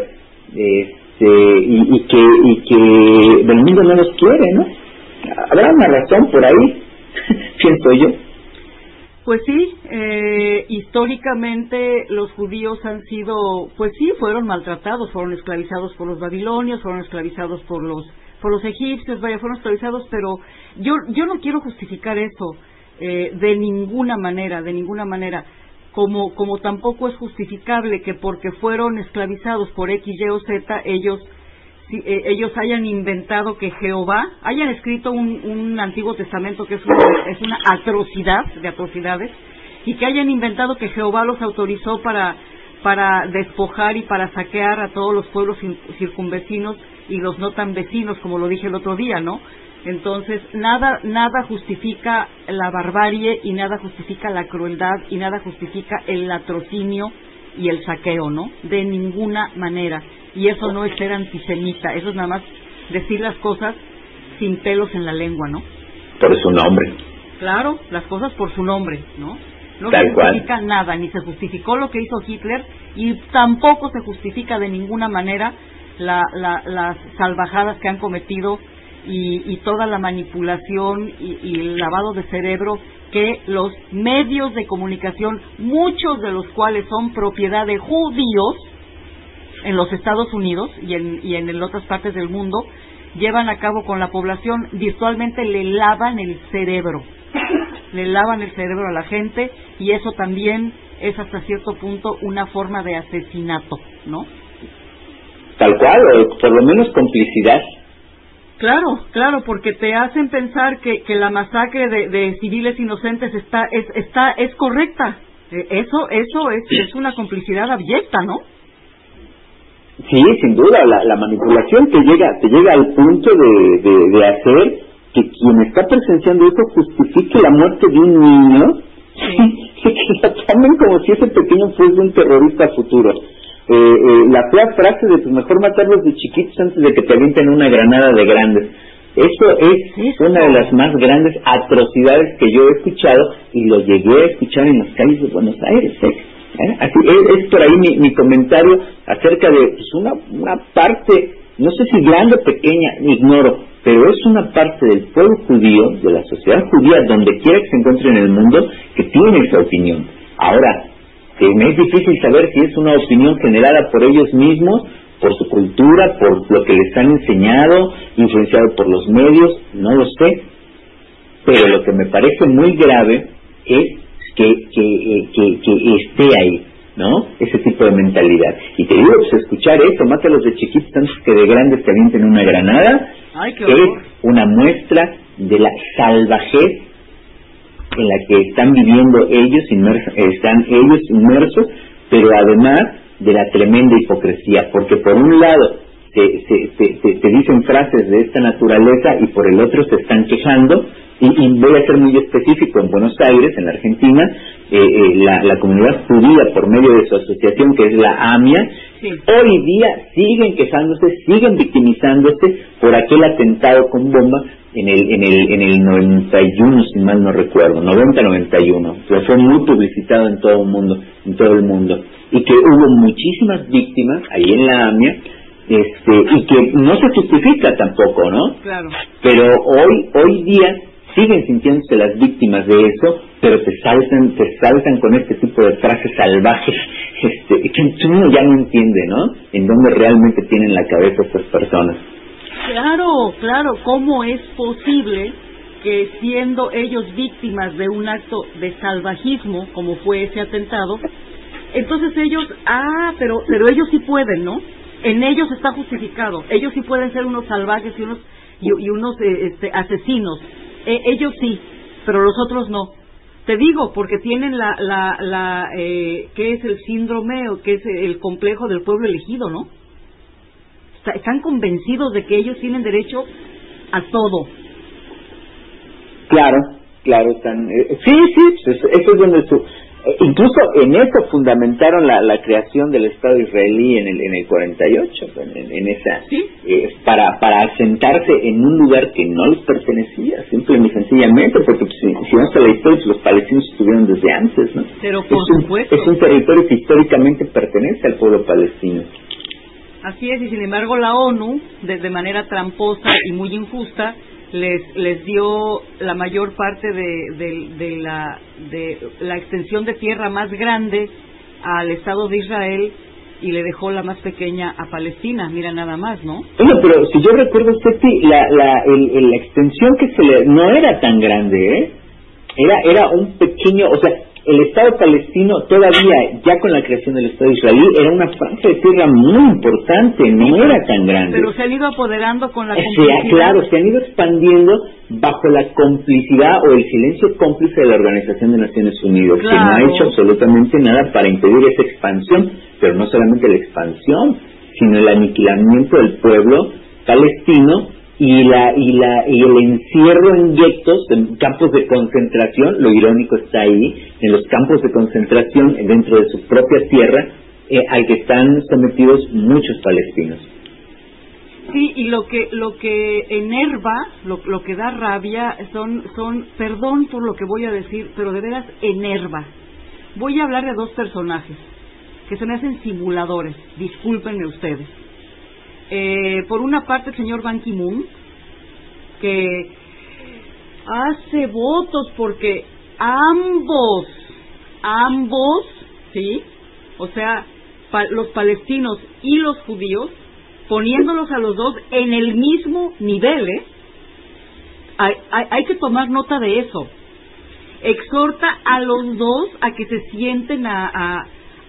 y que el mundo no los quiere, ¿no? Habrá una razón por ahí, pienso yo. Pues sí, históricamente los judíos fueron maltratados, fueron esclavizados por los babilonios, fueron esclavizados por los egipcios, fueron esclavizados, pero yo no quiero justificar eso de ninguna manera, como tampoco es justificable que porque fueron esclavizados por X, Y o Z, ellos hayan inventado que Jehová, hayan escrito un Antiguo Testamento que es una atrocidad de atrocidades, y que hayan inventado que Jehová los autorizó para despojar y para saquear a todos los pueblos circunvecinos y los no tan vecinos, como lo dije el otro día, ¿no? Entonces, nada justifica la barbarie y nada justifica la crueldad y nada justifica el latrocinio y el saqueo, ¿no? De ninguna manera. Y eso no es ser antisemita, eso es nada más decir las cosas sin pelos en la lengua, ¿no? Por su nombre. Claro, las cosas por su nombre, ¿no? No Tal se justifica nada, ni se justificó lo que hizo Hitler, y tampoco se justifica de ninguna manera las salvajadas que han cometido y toda la manipulación y el lavado de cerebro que los medios de comunicación, muchos de los cuales son propiedad de judíos en los Estados Unidos y en otras partes del mundo, llevan a cabo con la población. Virtualmente le lavan el cerebro a la gente, y eso también es hasta cierto punto una forma de asesinato, ¿no? Tal cual, o por lo menos complicidad. Claro, porque te hacen pensar que la masacre de civiles inocentes es correcta. Eso es una complicidad abyecta, ¿no? Sí, sin duda, la manipulación te llega al punto de hacer que quien está presenciando esto justifique la muerte de un niño, sí. Que la tomen como si ese pequeño fuese un terrorista futuro. La fea frase de pues mejor matarlos de chiquitos antes de que te avienten una granada de grandes. Eso es una de las más grandes atrocidades que yo he escuchado, y lo llegué a escuchar en las calles de Buenos Aires. Así es por ahí mi comentario acerca de pues, una parte, no sé si grande o pequeña, ignoro, pero es una parte del pueblo judío, de la sociedad judía, donde quiera que se encuentre en el mundo, que tiene esa opinión. Ahora, me es difícil saber si es una opinión generada por ellos mismos, por su cultura, por lo que les han enseñado, influenciado por los medios, no lo sé. Pero lo que me parece muy grave es que esté ahí, ¿no? Ese tipo de mentalidad. Y te digo, pues escuchar eso, mátalos de chiquitos antes que de grandes te avienten una granada, es una muestra de la salvajez en la que están viviendo ellos inmersos, pero además de la tremenda hipocresía, porque por un lado te dicen frases de esta naturaleza y por el otro se están quejando, y voy a ser muy específico. En Buenos Aires, en la Argentina, la comunidad judía, por medio de su asociación que es la AMIA, sí, hoy día siguen quejándose, siguen victimizándose por aquel atentado con bomba en el 91, si mal no recuerdo, 90-91, que fue muy publicitado en todo el mundo, y que hubo muchísimas víctimas ahí en la AMIA, y que no se justifica tampoco, ¿no? Claro. Pero hoy día siguen sintiéndose las víctimas de eso, pero te saltan con este tipo de frases salvajes, que uno ya no entiende, ¿no? En dónde realmente tienen la cabeza estas personas. Claro, ¿cómo es posible que siendo ellos víctimas de un acto de salvajismo, como fue ese atentado, entonces ellos, pero ellos sí pueden, ¿no? En ellos está justificado, ellos sí pueden ser unos salvajes y unos asesinos, ellos sí, pero los otros no. Te digo, porque tienen ¿qué es el síndrome o qué es el complejo del pueblo elegido, ¿no? Están convencidos de que ellos tienen derecho a todo. Claro, están, sí, eso es donde incluso en eso fundamentaron la creación del Estado israelí en el 48, en esa, ¿sí? Para asentarse en un lugar que no les pertenecía, simple y sencillamente, porque pues, si no se la historia, pues, los palestinos estuvieron desde antes, ¿no? Pero por supuesto. Es un territorio que históricamente pertenece al pueblo palestino. Así es, y sin embargo la ONU, de manera tramposa y muy injusta, les dio la mayor parte de la extensión de tierra más grande al Estado de Israel y le dejó la más pequeña a Palestina. Mira nada más, ¿no? Bueno, pero si yo recuerdo, Ceti, la extensión que no era tan grande, ¿eh? Era un pequeño, o sea, el Estado palestino todavía, ya con la creación del Estado israelí, era una franja de tierra muy importante, no era tan grande. Pero se han ido apoderando con la complicidad. Claro, se han ido expandiendo bajo la complicidad o el silencio cómplice de la Organización de Naciones Unidas, claro, que no ha hecho absolutamente nada para impedir esa expansión, pero no solamente la expansión, sino el aniquilamiento del pueblo palestino y el encierro en guetos, en campos de concentración. Lo irónico está ahí, en los campos de concentración dentro de su propia tierra, al que están sometidos muchos palestinos. Sí, y lo que enerva, lo que da rabia son, perdón por lo que voy a decir, pero de veras enerva. Voy a hablar de dos personajes que se me hacen simuladores, discúlpenme ustedes. Por una parte el señor Ban Ki-moon, que hace votos porque ambos, ¿sí? O sea, los palestinos y los judíos, poniéndolos a los dos en el mismo nivel, hay que tomar nota de eso. Exhorta a los dos a que se sienten a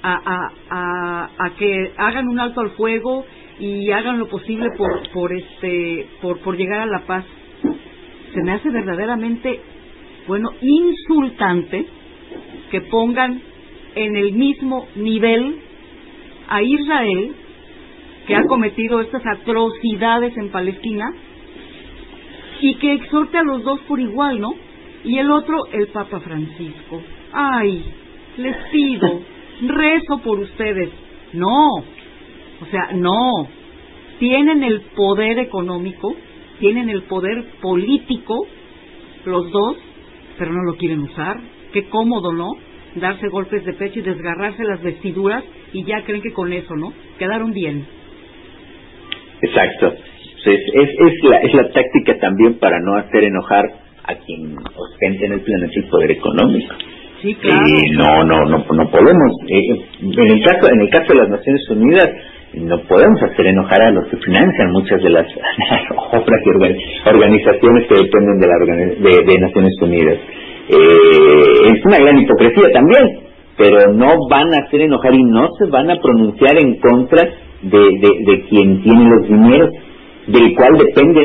que hagan un alto al fuego y hagan lo posible por llegar a la paz. Se me hace verdaderamente, insultante que pongan en el mismo nivel a Israel, que ha cometido estas atrocidades en Palestina, y que exhorte a los dos por igual, ¿no? Y el otro, el Papa Francisco. Ay, les pido, rezo por ustedes. No, tienen el poder económico, tienen el poder político, los dos, pero no lo quieren usar. Qué cómodo, ¿no? Darse golpes de pecho y desgarrarse las vestiduras, y ya creen que con eso, ¿no? Quedaron bien. Exacto. Es la táctica también para no hacer enojar a quien ostenta en el planeta el poder económico. Sí, claro. No podemos. En el caso de las Naciones Unidas, no podemos hacer enojar a los que financian muchas de las obras y organizaciones que dependen de Naciones Unidas. Es una gran hipocresía también, pero no van a hacer enojar y no se van a pronunciar en contra de quien tiene los dineros, del cual depende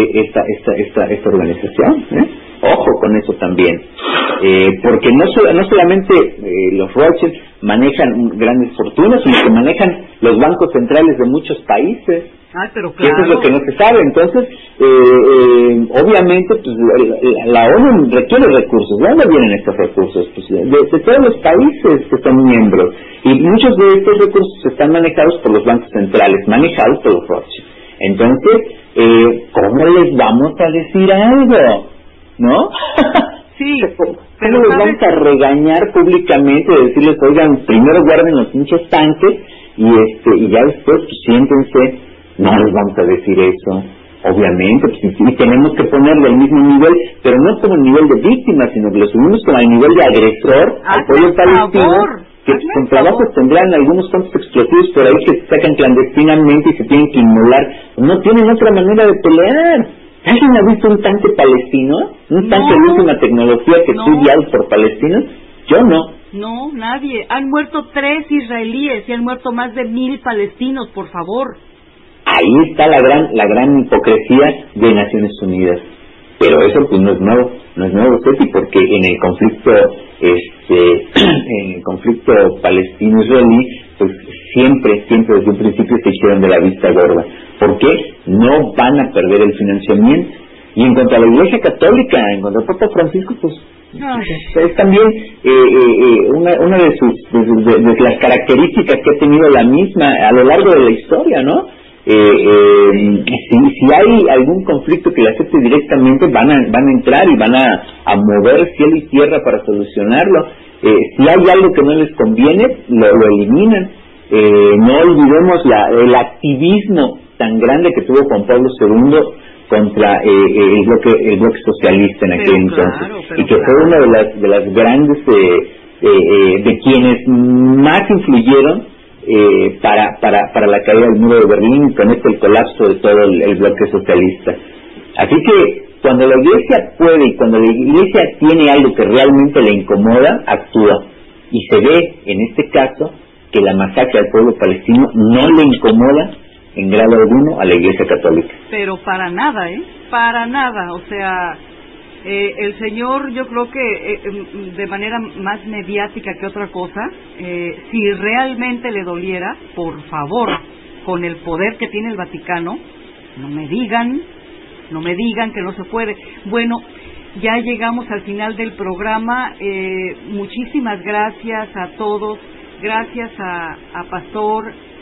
esta organización. Ojo con eso también, porque no solamente los Rothschild manejan grandes fortunas, sino que manejan los bancos centrales de muchos países. Pero claro. Eso es lo que no se sabe. Entonces, obviamente, pues, la ONU requiere recursos. ¿De dónde vienen estos recursos? Pues de todos los países que son miembros. Y muchos de estos recursos están manejados por los bancos centrales, manejados por los Rothschild. Entonces, ¿cómo les vamos a decir algo? ¿No? Sí. ¿Cómo les vamos a regañar públicamente, decirles, oigan, primero guarden los pinches tanques y ya después pues, siéntense? No les vamos a decir eso, obviamente, pues, y tenemos que ponerle al mismo nivel, pero no como el nivel de víctima, sino que lo subimos como al nivel de agresor al pueblo palestino, que con trabajos tendrán algunos campos explosivos por ahí que se sacan clandestinamente y se tienen que inmolar. No tienen otra manera de pelear. ¿Alguien ha visto un tanque palestino? ¿Un tanque de última tecnología que esté guiado por palestinos? Yo no. No, nadie. Han muerto 3 israelíes y han muerto más de 1,000 palestinos, por favor. Ahí está la gran hipocresía de Naciones Unidas. Pero eso pues no es nuevo, Ceci, porque en el conflicto palestino-israelí, pues siempre desde un principio se hicieron de la vista gorda. ¿Por qué? No van a perder el financiamiento. Y en cuanto a la Iglesia Católica, en cuanto al Papa Francisco, pues es también una de las características que ha tenido la misma a lo largo de la historia, ¿no? Si hay algún conflicto que le afecte directamente, van a entrar y van a mover cielo y tierra para solucionarlo. Si hay algo que no les conviene, lo eliminan. No olvidemos el activismo tan grande que tuvo Juan Pablo II contra el bloque socialista en aquel entonces, y que fue una de las grandes de quienes más influyeron para la caída del muro de Berlín, y con esto el colapso de todo el bloque socialista. Así que cuando la Iglesia puede y cuando la Iglesia tiene algo que realmente le incomoda, actúa, y se ve en este caso que la masacre al pueblo palestino no le incomoda en grado alguno a la Iglesia Católica. Pero para nada, para nada. O sea, el señor, yo creo que de manera más mediática que otra cosa, si realmente le doliera, por favor, con el poder que tiene el Vaticano, no me digan que no se puede. Bueno, ya llegamos al final del programa. Muchísimas gracias a todos. Gracias a Pastor,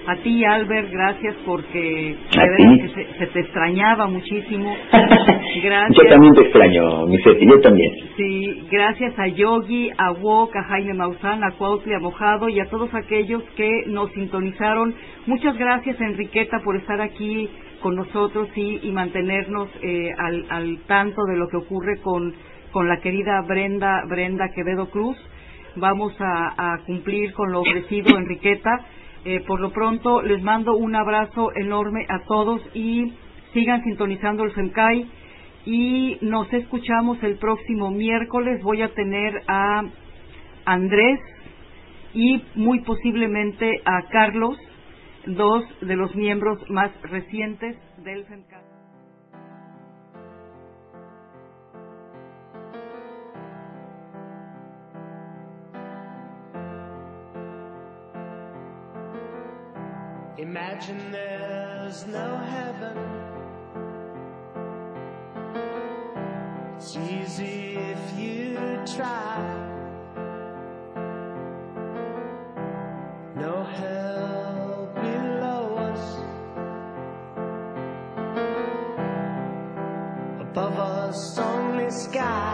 A ti, Albert, gracias porque de verdad que se te extrañaba muchísimo. Gracias. Yo también te extraño, Misetti, yo también. Sí, gracias a Yogi, a Wok, a Jaime Maussan, a Cuautli, a Mojado y a todos aquellos que nos sintonizaron. Muchas gracias, Enriqueta, por estar aquí con nosotros y mantenernos al tanto de lo que ocurre con la querida Brenda Quevedo Cruz. Vamos a cumplir con lo ofrecido, Enriqueta. Por lo pronto les mando un abrazo enorme a todos y sigan sintonizando el FEMCAI y nos escuchamos el próximo miércoles. Voy a tener a Andrés y muy posiblemente a Carlos, dos de los miembros más recientes del FEMCAI. Imagine there's no heaven. It's easy if you try. No hell below us. Above us only sky.